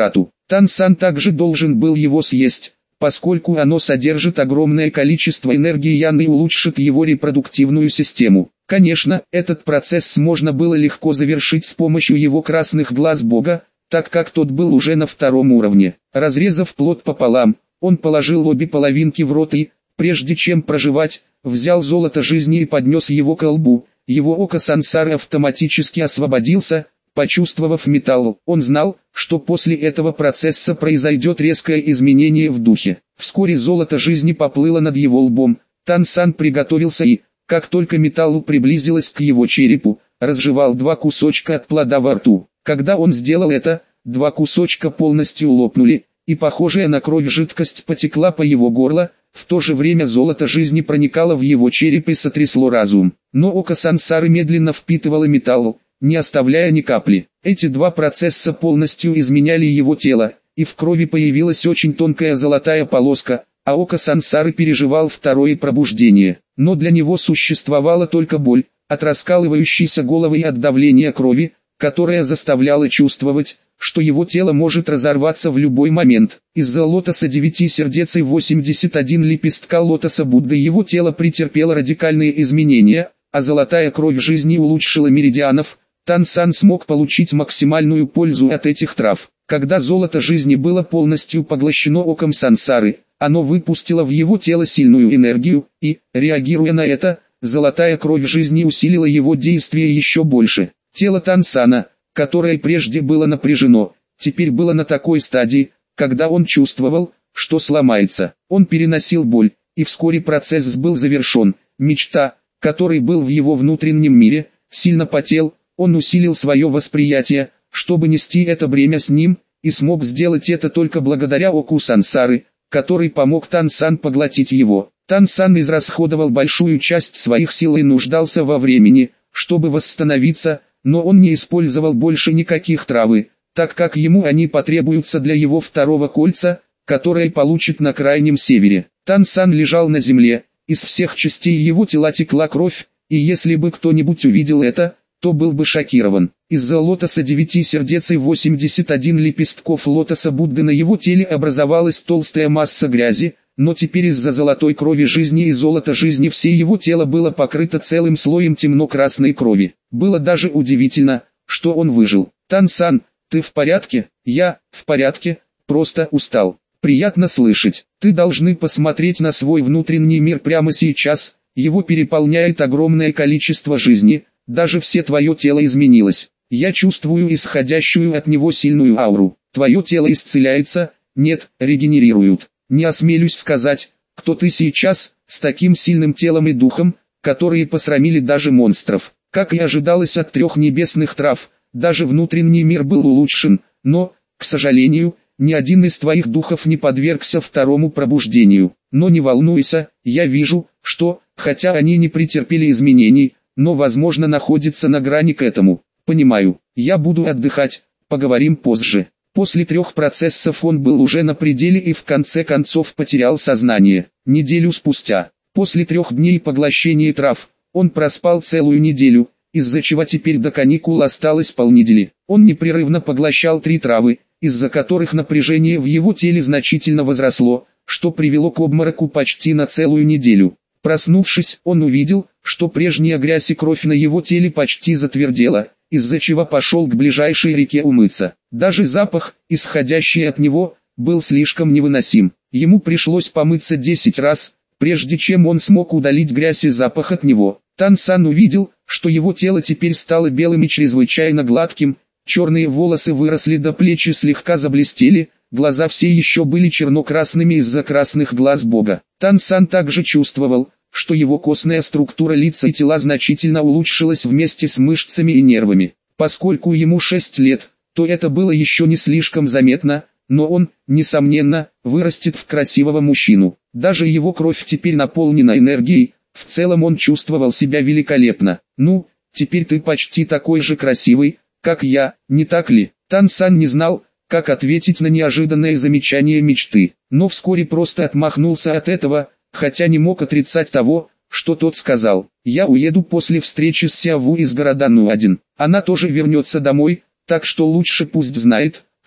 Тан Сан также должен был его съесть, поскольку оно содержит огромное количество энергии Ян и улучшит его репродуктивную систему. Конечно, этот процесс можно было легко завершить с помощью его красных глаз Бога, так как тот был уже на втором уровне. Разрезав плод пополам, он положил обе половинки в рот и, прежде чем прожевать, взял золото жизни и поднес его к лбу. Его око сансары автоматически освободился, почувствовав металл. Он знал, что после этого процесса произойдет резкое изменение в духе. Вскоре золото жизни поплыло над его лбом. Тан Сан приготовился и, как только металл приблизилось к его черепу, разжевал два кусочка от плода во рту. Когда он сделал это, два кусочка полностью лопнули, и похожая на кровь жидкость потекла по его горлу. В то же время золото жизни проникало в его череп и сотрясло разум. Но око сансары медленно впитывало металл, не оставляя ни капли. Эти два процесса полностью изменяли его тело, и в крови появилась очень тонкая золотая полоска, а око сансары переживал второе пробуждение. Но для него существовала только боль, от раскалывающейся головы и от давления крови, которая заставляла чувствовать, что его тело может разорваться в любой момент. Из-за лотоса девяти сердец и восемьдесят один лепестка лотоса Будды его тело претерпело радикальные изменения, а золотая кровь жизни улучшила меридианов. Тан Сан смог получить максимальную пользу от этих трав. Когда золото жизни было полностью поглощено оком сансары, оно выпустило в его тело сильную энергию, и, реагируя на это, золотая кровь жизни усилила его действие еще больше. Тело Тан Сана, которое прежде было напряжено, теперь было на такой стадии, когда он чувствовал, что сломается. Он переносил боль, и вскоре процесс был завершен. Мечта, который был в его внутреннем мире, сильно потел, он усилил свое восприятие, чтобы нести это бремя с ним, и смог сделать это только благодаря оку сансары, который помог Тан Сан поглотить его. Тан Сан израсходовал большую часть своих сил и нуждался во времени, чтобы восстановиться, но он не использовал больше никаких травы, так как ему они потребуются для его второго кольца, которое получит на крайнем севере. Тан Сан лежал на земле, из всех частей его тела текла кровь, и если бы кто-нибудь увидел это, то был бы шокирован. Из-за лотоса девяти сердец и восемьдесят один лепестков лотоса Будды на его теле образовалась толстая масса грязи, но теперь из-за золотой крови жизни и золота жизни все его тело было покрыто целым слоем темно-красной крови. Было даже удивительно, что он выжил. «Тан Сан, ты в порядке?» «Я, в порядке, просто устал». «Приятно слышать. Ты должны посмотреть на свой внутренний мир прямо сейчас, его переполняет огромное количество жизни, даже все твое тело изменилось. Я чувствую исходящую от него сильную ауру. Твое тело исцеляется, нет, регенерируют. Не осмелюсь сказать, кто ты сейчас, с таким сильным телом и духом, которые посрамили даже монстров. Как и ожидалось от трех небесных трав, даже внутренний мир был улучшен, но, к сожалению, ни один из твоих духов не подвергся второму пробуждению. Но не волнуйся, я вижу, что, хотя они не претерпели изменений, но возможно находятся на грани к этому. Понимаю, я буду отдыхать, поговорим позже». После трех процессов он был уже на пределе и в конце концов потерял сознание. Неделю спустя, после трех дней поглощения трав, он проспал целую неделю, из-за чего теперь до каникул осталось полнедели. Он непрерывно поглощал три травы, из-за которых напряжение в его теле значительно возросло, что привело к обмороку почти на целую неделю. Проснувшись, он увидел, что прежняя грязь и кровь на его теле почти затвердела, из-за чего пошел к ближайшей реке умыться. Даже запах, исходящий от него, был слишком невыносим. Ему пришлось помыться десять раз, прежде чем он смог удалить грязь и запах от него. Тан Сан увидел, что его тело теперь стало белым и чрезвычайно гладким, черные волосы выросли до плеч и слегка заблестели, глаза все еще были черно-красными из-за красных глаз Бога. Тан Сан также чувствовал, что его костная структура лица и тела значительно улучшилась вместе с мышцами и нервами. Поскольку ему шесть лет, то это было еще не слишком заметно, но он, несомненно, вырастет в красивого мужчину. Даже его кровь теперь наполнена энергией, в целом он чувствовал себя великолепно. «Ну, теперь ты почти такой же красивый, как я, не так ли?» Тан Сан не знал, как ответить на неожиданное замечание мечты, но вскоре просто отмахнулся от этого, хотя не мог отрицать того, что тот сказал. «Я уеду после встречи с Сяву из города Ну-один. Она тоже вернется домой, так что лучше пусть знает,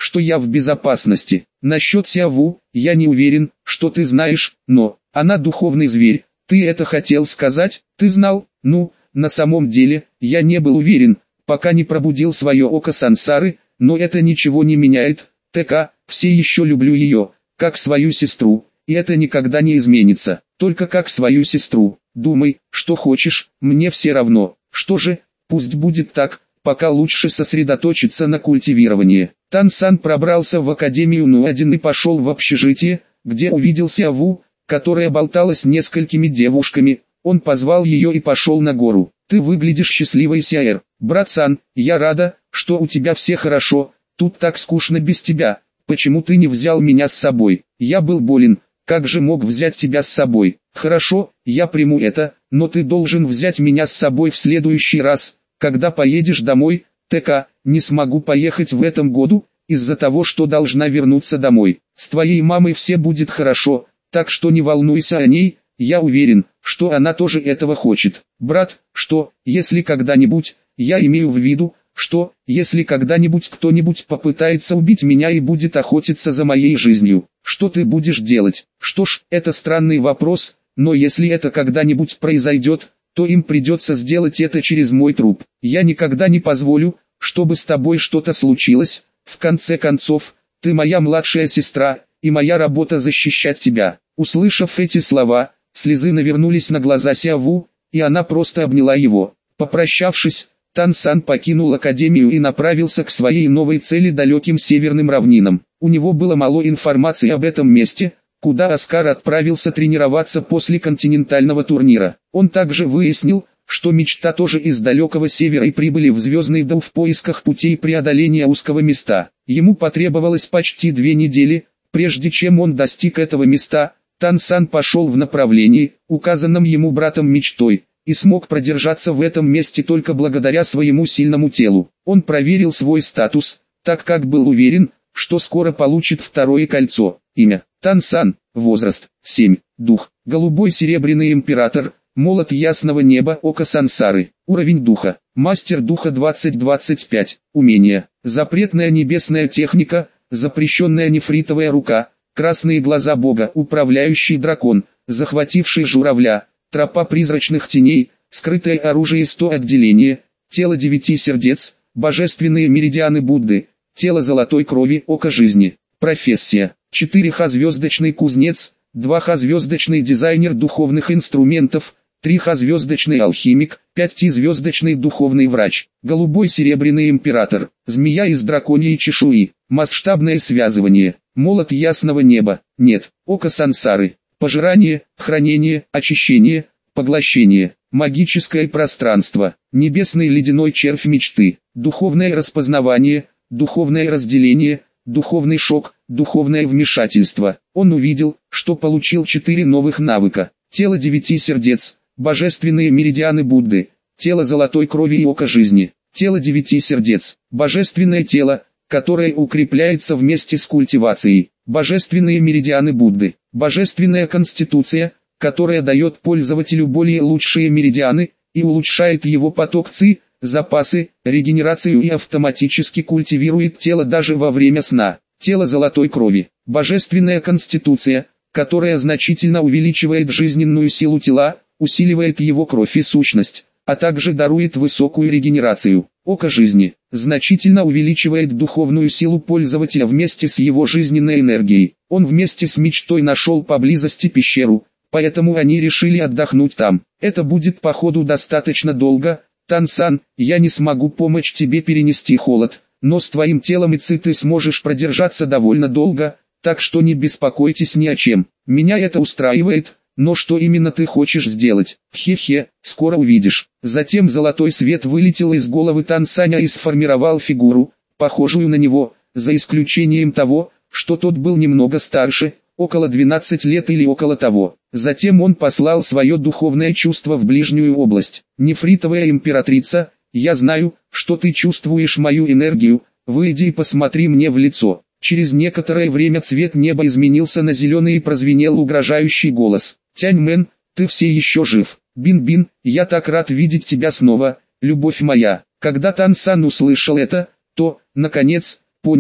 что я в безопасности. Насчет Сиаву, я не уверен, что ты знаешь, но она духовный зверь. Ты это хотел сказать? Ты знал? Ну, на самом деле, я не был уверен, пока не пробудил свое око сансары, но это ничего не меняет. ТК, все еще люблю ее, как свою сестру, и это никогда не изменится, только как свою сестру. Думай, что хочешь, мне все равно. Что же, пусть будет так, пока лучше сосредоточиться на культивировании. Тан-сан пробрался в Академию Ну-один и пошел в общежитие, где увидел Сиаву, которая болталась с несколькими девушками. Он позвал ее и пошел на гору. «Ты выглядишь счастливой, Сиаэр. Брат-сан, я рада, что у тебя все хорошо, тут так скучно без тебя. Почему ты не взял меня с собой? Я был болен, как же мог взять тебя с собой? Хорошо, я приму это, но ты должен взять меня с собой в следующий раз, когда поедешь домой. ТК, не смогу поехать в этом году, из-за того, что должна вернуться домой. С твоей мамой все будет хорошо, так что не волнуйся о ней, я уверен, что она тоже этого хочет. Брат, что, если когда-нибудь, я имею в виду, что, если когда-нибудь кто-нибудь попытается убить меня и будет охотиться за моей жизнью, что ты будешь делать? Что ж, это странный вопрос, но если это когда-нибудь произойдет, то им придется сделать это через мой труп. Я никогда не позволю, чтобы с тобой что-то случилось. В конце концов, ты моя младшая сестра, и моя работа защищать тебя. Услышав эти слова, слезы навернулись на глаза Сиаву, и она просто обняла его. Попрощавшись, Тан-сан покинул Академию и направился к своей новой цели далеким северным равнинам. У него было мало информации об этом месте, куда Оскар отправился тренироваться после континентального турнира. Он также выяснил, что Мечта тоже из далекого севера и прибыли в Звездный Дом в поисках путей преодоления узкого места. Ему потребовалось почти две недели, прежде чем он достиг этого места. Тан-сан пошел в направлении, указанном ему братом Мечтой, и смог продержаться в этом месте только благодаря своему сильному телу. Он проверил свой статус, так как был уверен, что скоро получит второе кольцо. Имя – Тан-сан, возраст – семь, дух – голубой серебряный император, молот ясного неба око сансары, уровень духа, мастер духа двадцать двадцать пять, умение, запретная небесная техника, запрещенная нефритовая рука, красные глаза бога, управляющий дракон, захвативший журавля, тропа призрачных теней, скрытое оружие сто отделения, тело девяти сердец, божественные меридианы Будды, тело золотой крови око жизни, профессия, четыре ха-звездочный кузнец, два ха-звездочный дизайнер духовных инструментов, три ха-звездочный алхимик, пять ти-звездочный духовный врач, голубой серебряный император, змея из драконьей чешуи, масштабное связывание, молот ясного неба, нет, око сансары, пожирание, хранение, очищение, поглощение, магическое пространство, небесный ледяной червь мечты, духовное распознавание, духовное разделение, духовный шок, духовное вмешательство. Он увидел, что получил четыре новых навыка: тело девяти сердец, божественные меридианы Будды, тело золотой крови и око жизни, тело девяти сердец, божественное тело, которое укрепляется вместе с культивацией, божественные меридианы Будды, божественная конституция, которая дает пользователю более лучшие меридианы и улучшает его поток ци, запасы, регенерацию и автоматически культивирует тело даже во время сна. Тело золотой крови, божественная конституция, которая значительно увеличивает жизненную силу тела, усиливает его кровь и сущность, а также дарует высокую регенерацию. Око жизни значительно увеличивает духовную силу пользователя вместе с его жизненной энергией. Он вместе с Мечтой нашел поблизости пещеру, поэтому они решили отдохнуть там. Это будет походу достаточно долго. Тан-сан, я не смогу помочь тебе перенести холод, но с твоим телом и ци ты сможешь продержаться довольно долго, так что не беспокойтесь ни о чем. Меня это устраивает, но что именно ты хочешь сделать? Хе-хе, скоро увидишь. Затем золотой свет вылетел из головы Тан-саня и сформировал фигуру, похожую на него, за исключением того, что тот был немного старше, около двенадцати лет или около того. Затем он послал свое духовное чувство в ближнюю область. Нефритовая императрица, я знаю, что ты чувствуешь мою энергию, выйди и посмотри мне в лицо. Через некоторое время цвет неба изменился на зеленый и прозвенел угрожающий голос. Тяньмен, ты все еще жив. Бин-бин, я так рад видеть тебя снова, любовь моя. Когда Тан-сан услышал это, то, наконец, понял,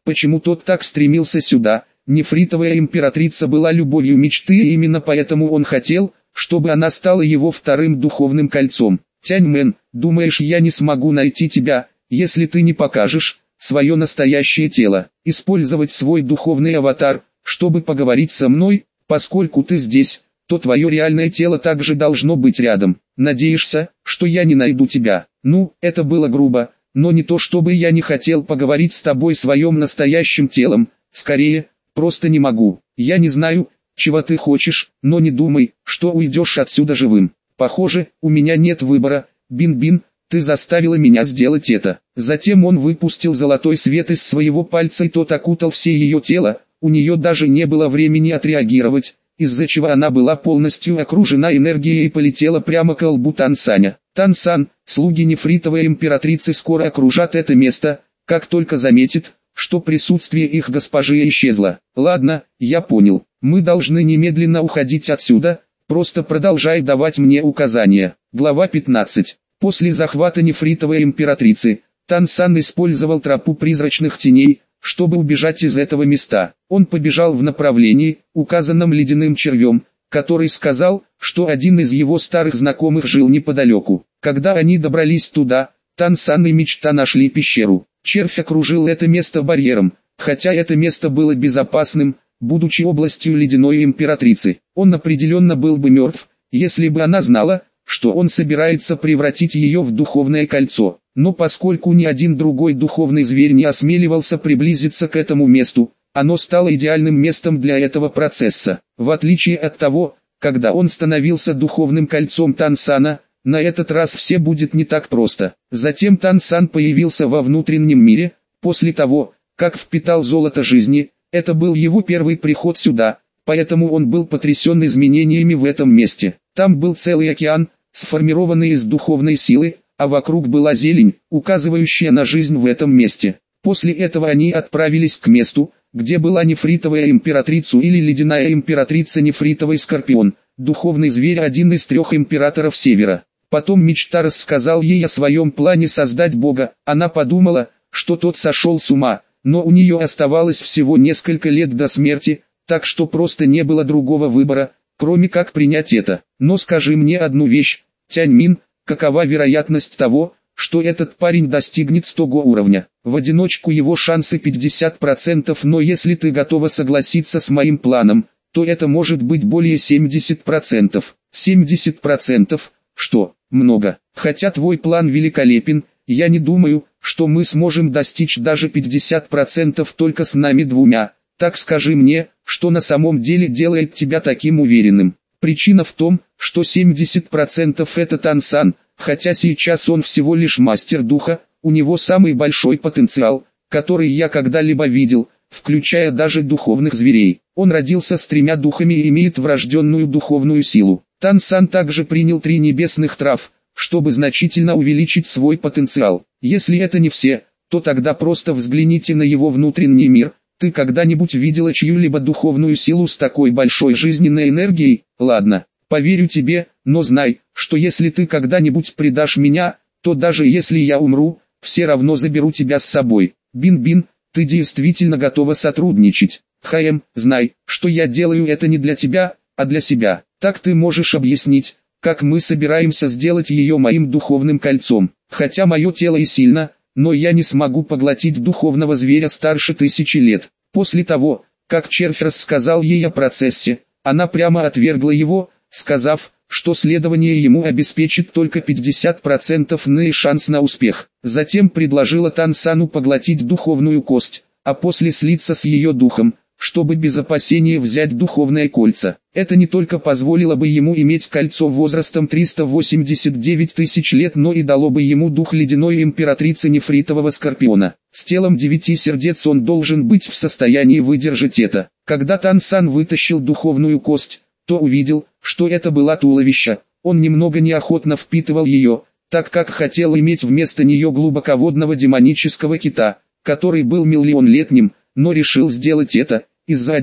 почему тот так стремился сюда. Нефритовая императрица была любовью мечты, и именно поэтому он хотел, чтобы она стала его вторым духовным кольцом. Тяньмэн, думаешь, я не смогу найти тебя, если ты не покажешь свое настоящее тело, использовать свой духовный аватар, чтобы поговорить со мной? Поскольку ты здесь, то твое реальное тело также должно быть рядом. Надеешься, что я не найду тебя? Ну, это было грубо, но не то чтобы я не хотел поговорить с тобой своим настоящим телом, скорее, просто не могу. Я не знаю, чего ты хочешь, но не думай, что уйдешь отсюда живым. Похоже, у меня нет выбора. Бин-Бин, ты заставила меня сделать это. Затем он выпустил золотой свет из своего пальца, и тот окутал все ее тело. У нее даже не было времени отреагировать, из-за чего она была полностью окружена энергией и полетела прямо к лбу Тансаня. Тансан, слуги нефритовой императрицы скоро окружат это место, как только заметит, что присутствие их госпожи исчезло. Ладно, я понял, мы должны немедленно уходить отсюда, просто продолжай давать мне указания. Глава пятнадцать. После захвата нефритовой императрицы, Тансан использовал тропу призрачных теней, чтобы убежать из этого места. Он побежал в направлении, указанном ледяным червем, который сказал, что один из его старых знакомых жил неподалеку. Когда они добрались туда, Тансан и Мечта нашли пещеру. Червь окружил это место барьером, хотя это место было безопасным, будучи областью ледяной императрицы. Он определенно был бы мертв, если бы она знала, что он собирается превратить ее в духовное кольцо. Но поскольку ни один другой духовный зверь не осмеливался приблизиться к этому месту, оно стало идеальным местом для этого процесса. В отличие от того, когда он становился духовным кольцом Тансана, на этот раз все будет не так просто. Затем Тансан появился во внутреннем мире, после того, как впитал золото жизни. Это был его первый приход сюда, поэтому он был потрясен изменениями в этом месте. Там был целый океан, сформированный из духовной силы, а вокруг была зелень, указывающая на жизнь в этом месте. После этого они отправились к месту, где была нефритовая императрица или ледяная императрица нефритовый скорпион, духовный зверь, один из трех императоров Севера. Потом Мечта рассказал ей о своем плане создать Бога. Она подумала, что тот сошел с ума, но у нее оставалось всего несколько лет до смерти, так что просто не было другого выбора, кроме как принять это. Но скажи мне одну вещь, Тяньмин, какова вероятность того, что этот парень достигнет стого уровня? В одиночку его шансы пятьдесят процентов, но если ты готова согласиться с моим планом, то это может быть более семьдесят процентов. семьдесят процентов, что, много. Хотя твой план великолепен, я не думаю, что мы сможем достичь даже пятьдесят процентов только с нами двумя. Так скажи мне, что на самом деле делает тебя таким уверенным? Причина в том, что семьдесят процентов это Тансан, хотя сейчас он всего лишь мастер духа, у него самый большой потенциал, который я когда-либо видел, включая даже духовных зверей. Он родился с тремя духами и имеет врожденную духовную силу. Тансан также принял три небесных трав, чтобы значительно увеличить свой потенциал. Если это не все, то тогда просто взгляните на его внутренний мир. Ты когда-нибудь видела чью-либо духовную силу с такой большой жизненной энергией? Ладно, поверю тебе, но знай, что если ты когда-нибудь предашь меня, то даже если я умру, все равно заберу тебя с собой. Бин-Бин, ты действительно готова сотрудничать? Хаем, знай, что я делаю это не для тебя, а для себя. Так ты можешь объяснить, как мы собираемся сделать ее моим духовным кольцом? Хотя мое тело и сильно, но я не смогу поглотить духовного зверя старше тысячи лет. После того, как червь рассказал ей о процессе, она прямо отвергла его, сказав, что следование ему обеспечит только пятьдесят процентов на шанс на успех. Затем предложила Тансану поглотить духовную кость, а после слиться с ее духом, чтобы без опасения взять духовное кольцо. Это не только позволило бы ему иметь кольцо возрастом триста восемьдесят девять тысяч лет, но и дало бы ему дух ледяной императрицы нефритового скорпиона. С телом девяти сердец он должен быть в состоянии выдержать это. Когда Тансан вытащил духовную кость, то увидел, что это было туловище. Он немного неохотно впитывал ее, так как хотел иметь вместо нее глубоководного демонического кита, который был миллионлетним, но решил сделать это из-за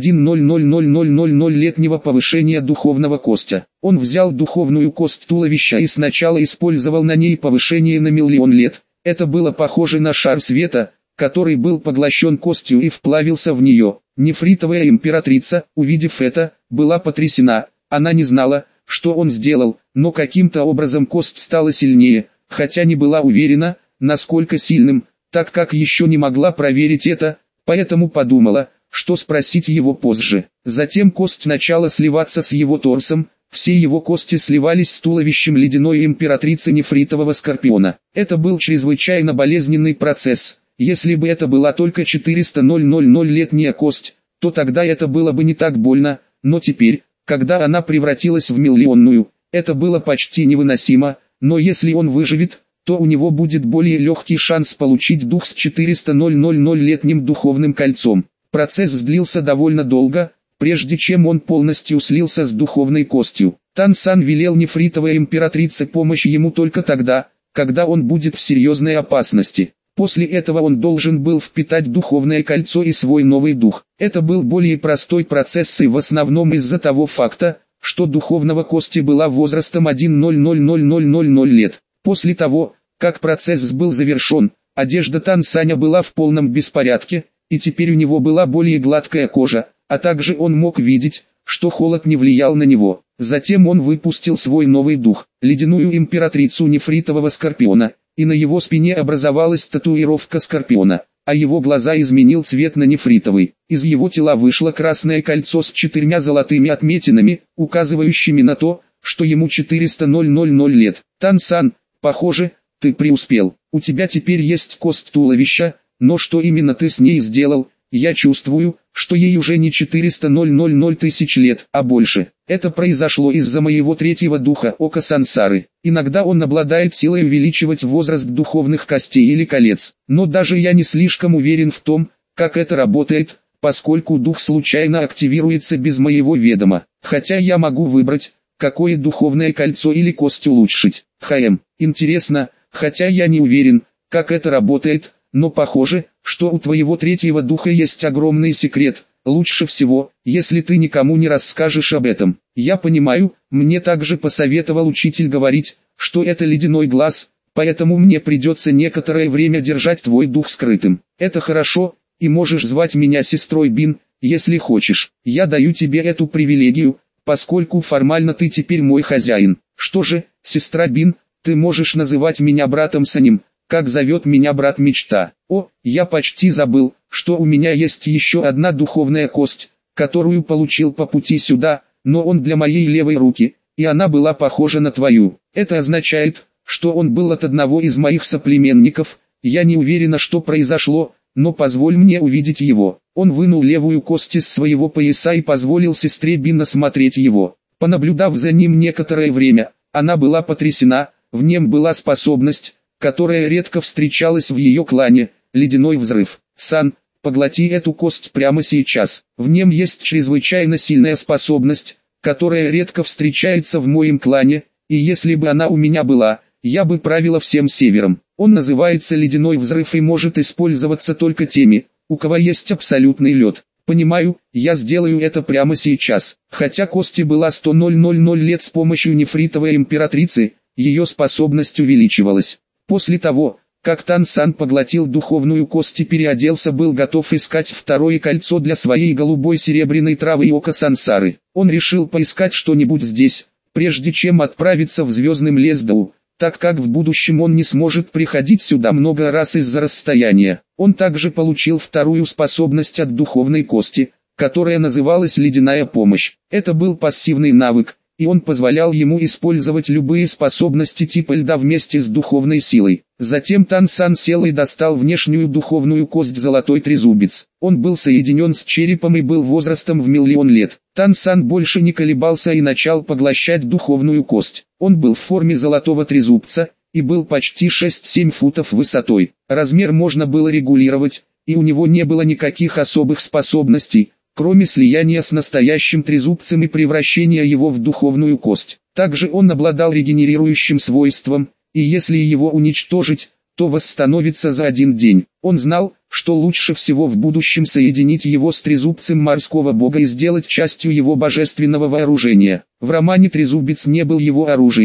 летнего повышения духовного костя. Он взял духовную кость туловища и сначала использовал на ней повышение на миллион лет. Это было похоже на шар света, который был поглощен костью и вплавился в нее. Нефритовая императрица, увидев это, была потрясена. Она не знала, что он сделал, но каким-то образом кость стала сильнее, хотя не была уверена, насколько сильным, так как еще не могла проверить это, поэтому подумала, что спросить его позже. Затем кость начала сливаться с его торсом, все его кости сливались с туловищем ледяной императрицы нефритового скорпиона. Это был чрезвычайно болезненный процесс. Если бы это была только четыреста-летняя кость, то тогда это было бы не так больно, но теперь, когда она превратилась в миллионную, это было почти невыносимо, но если он выживет, то у него будет более легкий шанс получить дух с четыреста-летним духовным кольцом. Процесс длился довольно долго, прежде чем он полностью слился с духовной костью. Тан Сан велел нефритовой императрице помощь ему только тогда, когда он будет в серьезной опасности. После этого он должен был впитать духовное кольцо и свой новый дух. Это был более простой процесс и в основном из-за того факта, что духовного кости была возрастом один тысяча лет. После того, как процесс был завершен, одежда Тан Саня была в полном беспорядке, и теперь у него была более гладкая кожа, а также он мог видеть, что холод не влиял на него. Затем он выпустил свой новый дух, ледяную императрицу нефритового скорпиона, и на его спине образовалась татуировка скорпиона, а его глаза изменил цвет на нефритовый. Из его тела вышло красное кольцо с четырьмя золотыми отметинами, указывающими на то, что ему четыреста лет. Тан Сан, похоже, ты преуспел. У тебя теперь есть кость туловища, но что именно ты с ней сделал? Я чувствую, что ей уже не четыреста тысяч лет, а больше. Это произошло из-за моего третьего духа, Ока Сансары. Иногда он обладает силой увеличивать возраст духовных костей или колец. Но даже я не слишком уверен в том, как это работает, поскольку дух случайно активируется без моего ведома. Хотя я могу выбрать, какое духовное кольцо или кость улучшить. Хм, интересно, хотя я не уверен, как это работает, но похоже, что у твоего третьего духа есть огромный секрет. Лучше всего, если ты никому не расскажешь об этом. Я понимаю, мне также посоветовал учитель говорить, что это ледяной глаз, поэтому мне придется некоторое время держать твой дух скрытым. Это хорошо, и можешь звать меня сестрой Бин, если хочешь. Я даю тебе эту привилегию, поскольку формально ты теперь мой хозяин. Что же, сестра Бин, ты можешь называть меня братом Санем, как зовет меня брат Мечта. О, я почти забыл, что у меня есть еще одна духовная кость, которую получил по пути сюда, но он для моей левой руки, и она была похожа на твою. Это означает, что он был от одного из моих соплеменников. Я не уверена, что произошло, но позволь мне увидеть его. Он вынул левую кость из своего пояса и позволил сестре Бин осмотреть его. Понаблюдав за ним некоторое время, она была потрясена. В нем была способность, которая редко встречалась в ее клане, ледяной взрыв. Сан, поглоти эту кость прямо сейчас. В нем есть чрезвычайно сильная способность, которая редко встречается в моем клане, и если бы она у меня была, я бы правила всем севером. Он называется ледяной взрыв и может использоваться только теми, у кого есть абсолютный лед. Понимаю, я сделаю это прямо сейчас. Хотя кости была сто лет с помощью нефритовой императрицы, ее способность увеличивалась. После того, как Тан Сан поглотил духовную кость и переоделся, был готов искать второе кольцо для своей голубой серебряной травы Ока Сансары. Он решил поискать что-нибудь здесь, прежде чем отправиться в Звездным Лесдоу, так как в будущем он не сможет приходить сюда много раз из-за расстояния. Он также получил вторую способность от духовной кости, которая называлась «Ледяная помощь». Это был пассивный навык, и он позволял ему использовать любые способности типа льда вместе с духовной силой. Затем Тан Сан сел и достал внешнюю духовную кость Золотой Трезубец. Он был соединен с черепом и был возрастом в миллион лет. Тан Сан больше не колебался и начал поглощать духовную кость. Он был в форме Золотого Трезубца, и был почти шесть-семь футов высотой. Размер можно было регулировать, и у него не было никаких особых способностей, кроме слияния с настоящим трезубцем и превращения его в духовную кость. Также он обладал регенерирующим свойством, и если его уничтожить, то восстановится за один день. Он знал, что лучше всего в будущем соединить его с трезубцем морского бога и сделать частью его божественного вооружения. В романе трезубец не был его оружием,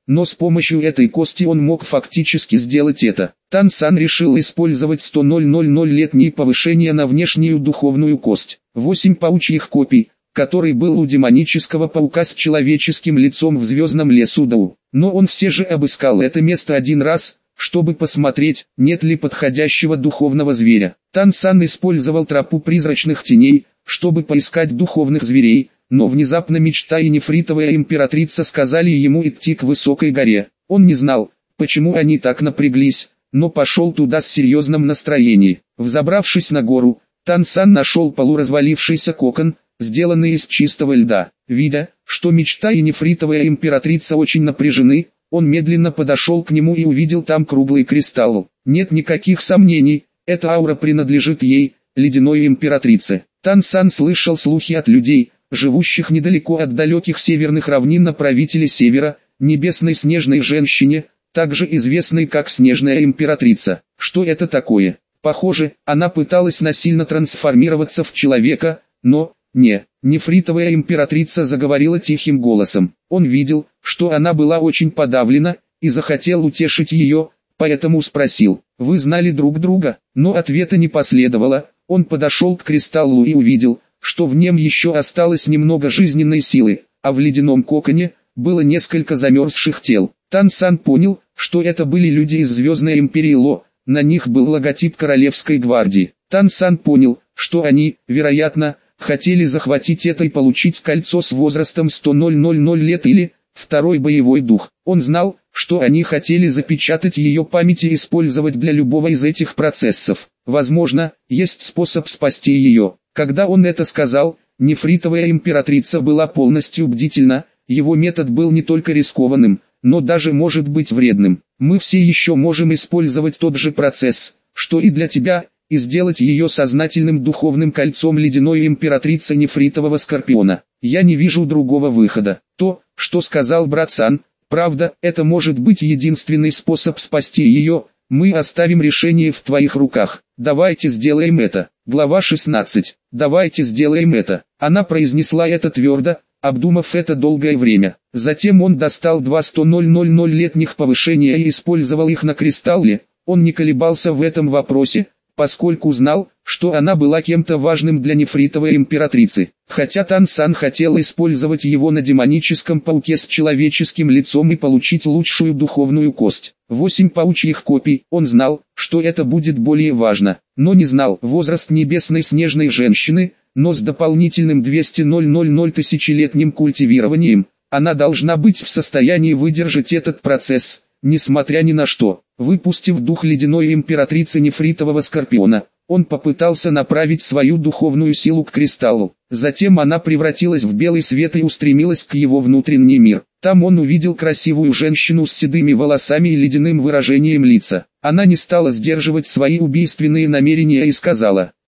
но с помощью этой кости он мог фактически сделать это. Тан Сан решил использовать сто летние повышения на внешнюю духовную кость. Восемь паучьих копий, который был у демонического паука с человеческим лицом в звездном лесу Дау. Но он все же обыскал это место один раз, чтобы посмотреть, нет ли подходящего духовного зверя. Тан Сан использовал тропу призрачных теней, чтобы поискать духовных зверей, но внезапно мечта и нефритовая императрица сказали ему идти к высокой горе. Он не знал, почему они так напряглись, но пошел туда с серьезным настроением. Взобравшись на гору, Тан Сан нашел полуразвалившийся кокон, сделанный из чистого льда. Видя, что мечта и нефритовая императрица очень напряжены, он медленно подошел к нему и увидел там круглый кристалл. Нет никаких сомнений, эта аура принадлежит ей, ледяной императрице. Тан Сан слышал слухи от людей, живущих недалеко от далеких северных равнин о правителе Севера, небесной снежной женщине, также известной как Снежная императрица. Что это такое? Похоже, она пыталась насильно трансформироваться в человека, но, не, нефритовая императрица заговорила тихим голосом. Он видел, что она была очень подавлена, и захотел утешить ее, поэтому спросил: «Вы знали друг друга?» Но ответа не последовало. Он подошел к кристаллу и увидел, что в нем еще осталось немного жизненной силы, а в ледяном коконе было несколько замерзших тел. Тан Сан понял, что это были люди из Звездной империи Ло, на них был логотип Королевской гвардии. Тан Сан понял, что они, вероятно, хотели захватить это и получить кольцо с возрастом сто лет или второй боевой дух. Он знал, что они хотели запечатать ее память и использовать для любого из этих процессов. Возможно, есть способ спасти ее. Когда он это сказал, нефритовая императрица была полностью бдительна, его метод был не только рискованным, но даже может быть вредным. Мы все еще можем использовать тот же процесс, что и для тебя, и сделать ее сознательным духовным кольцом ледяной императрицы нефритового скорпиона. Я не вижу другого выхода. То, что сказал брат Сан, правда, это может быть единственный способ спасти ее. Мы оставим решение в твоих руках. Давайте сделаем это. Глава шестнадцать. Давайте сделаем это. Она произнесла это твердо, обдумав это долгое время. Затем он достал два сто летних повышения и использовал их на кристалле. Он не колебался в этом вопросе, поскольку знал, что она была кем-то важным для нефритовой императрицы. Хотя Тан Сан хотел использовать его на демоническом пауке с человеческим лицом и получить лучшую духовную кость. Восемь паучьих копий. Он знал, что это будет более важно, но не знал возраст небесной снежной женщины, но с дополнительным двести тысячелетним культивированием, она должна быть в состоянии выдержать этот процесс, несмотря ни на что. Выпустив дух ледяной императрицы нефритового скорпиона, он попытался направить свою духовную силу к кристаллу. Затем она превратилась в белый свет и устремилась к его внутренний мир. Там он увидел красивую женщину с седыми волосами и ледяным выражением лица. Она не стала сдерживать свои убийственные намерения и сказала: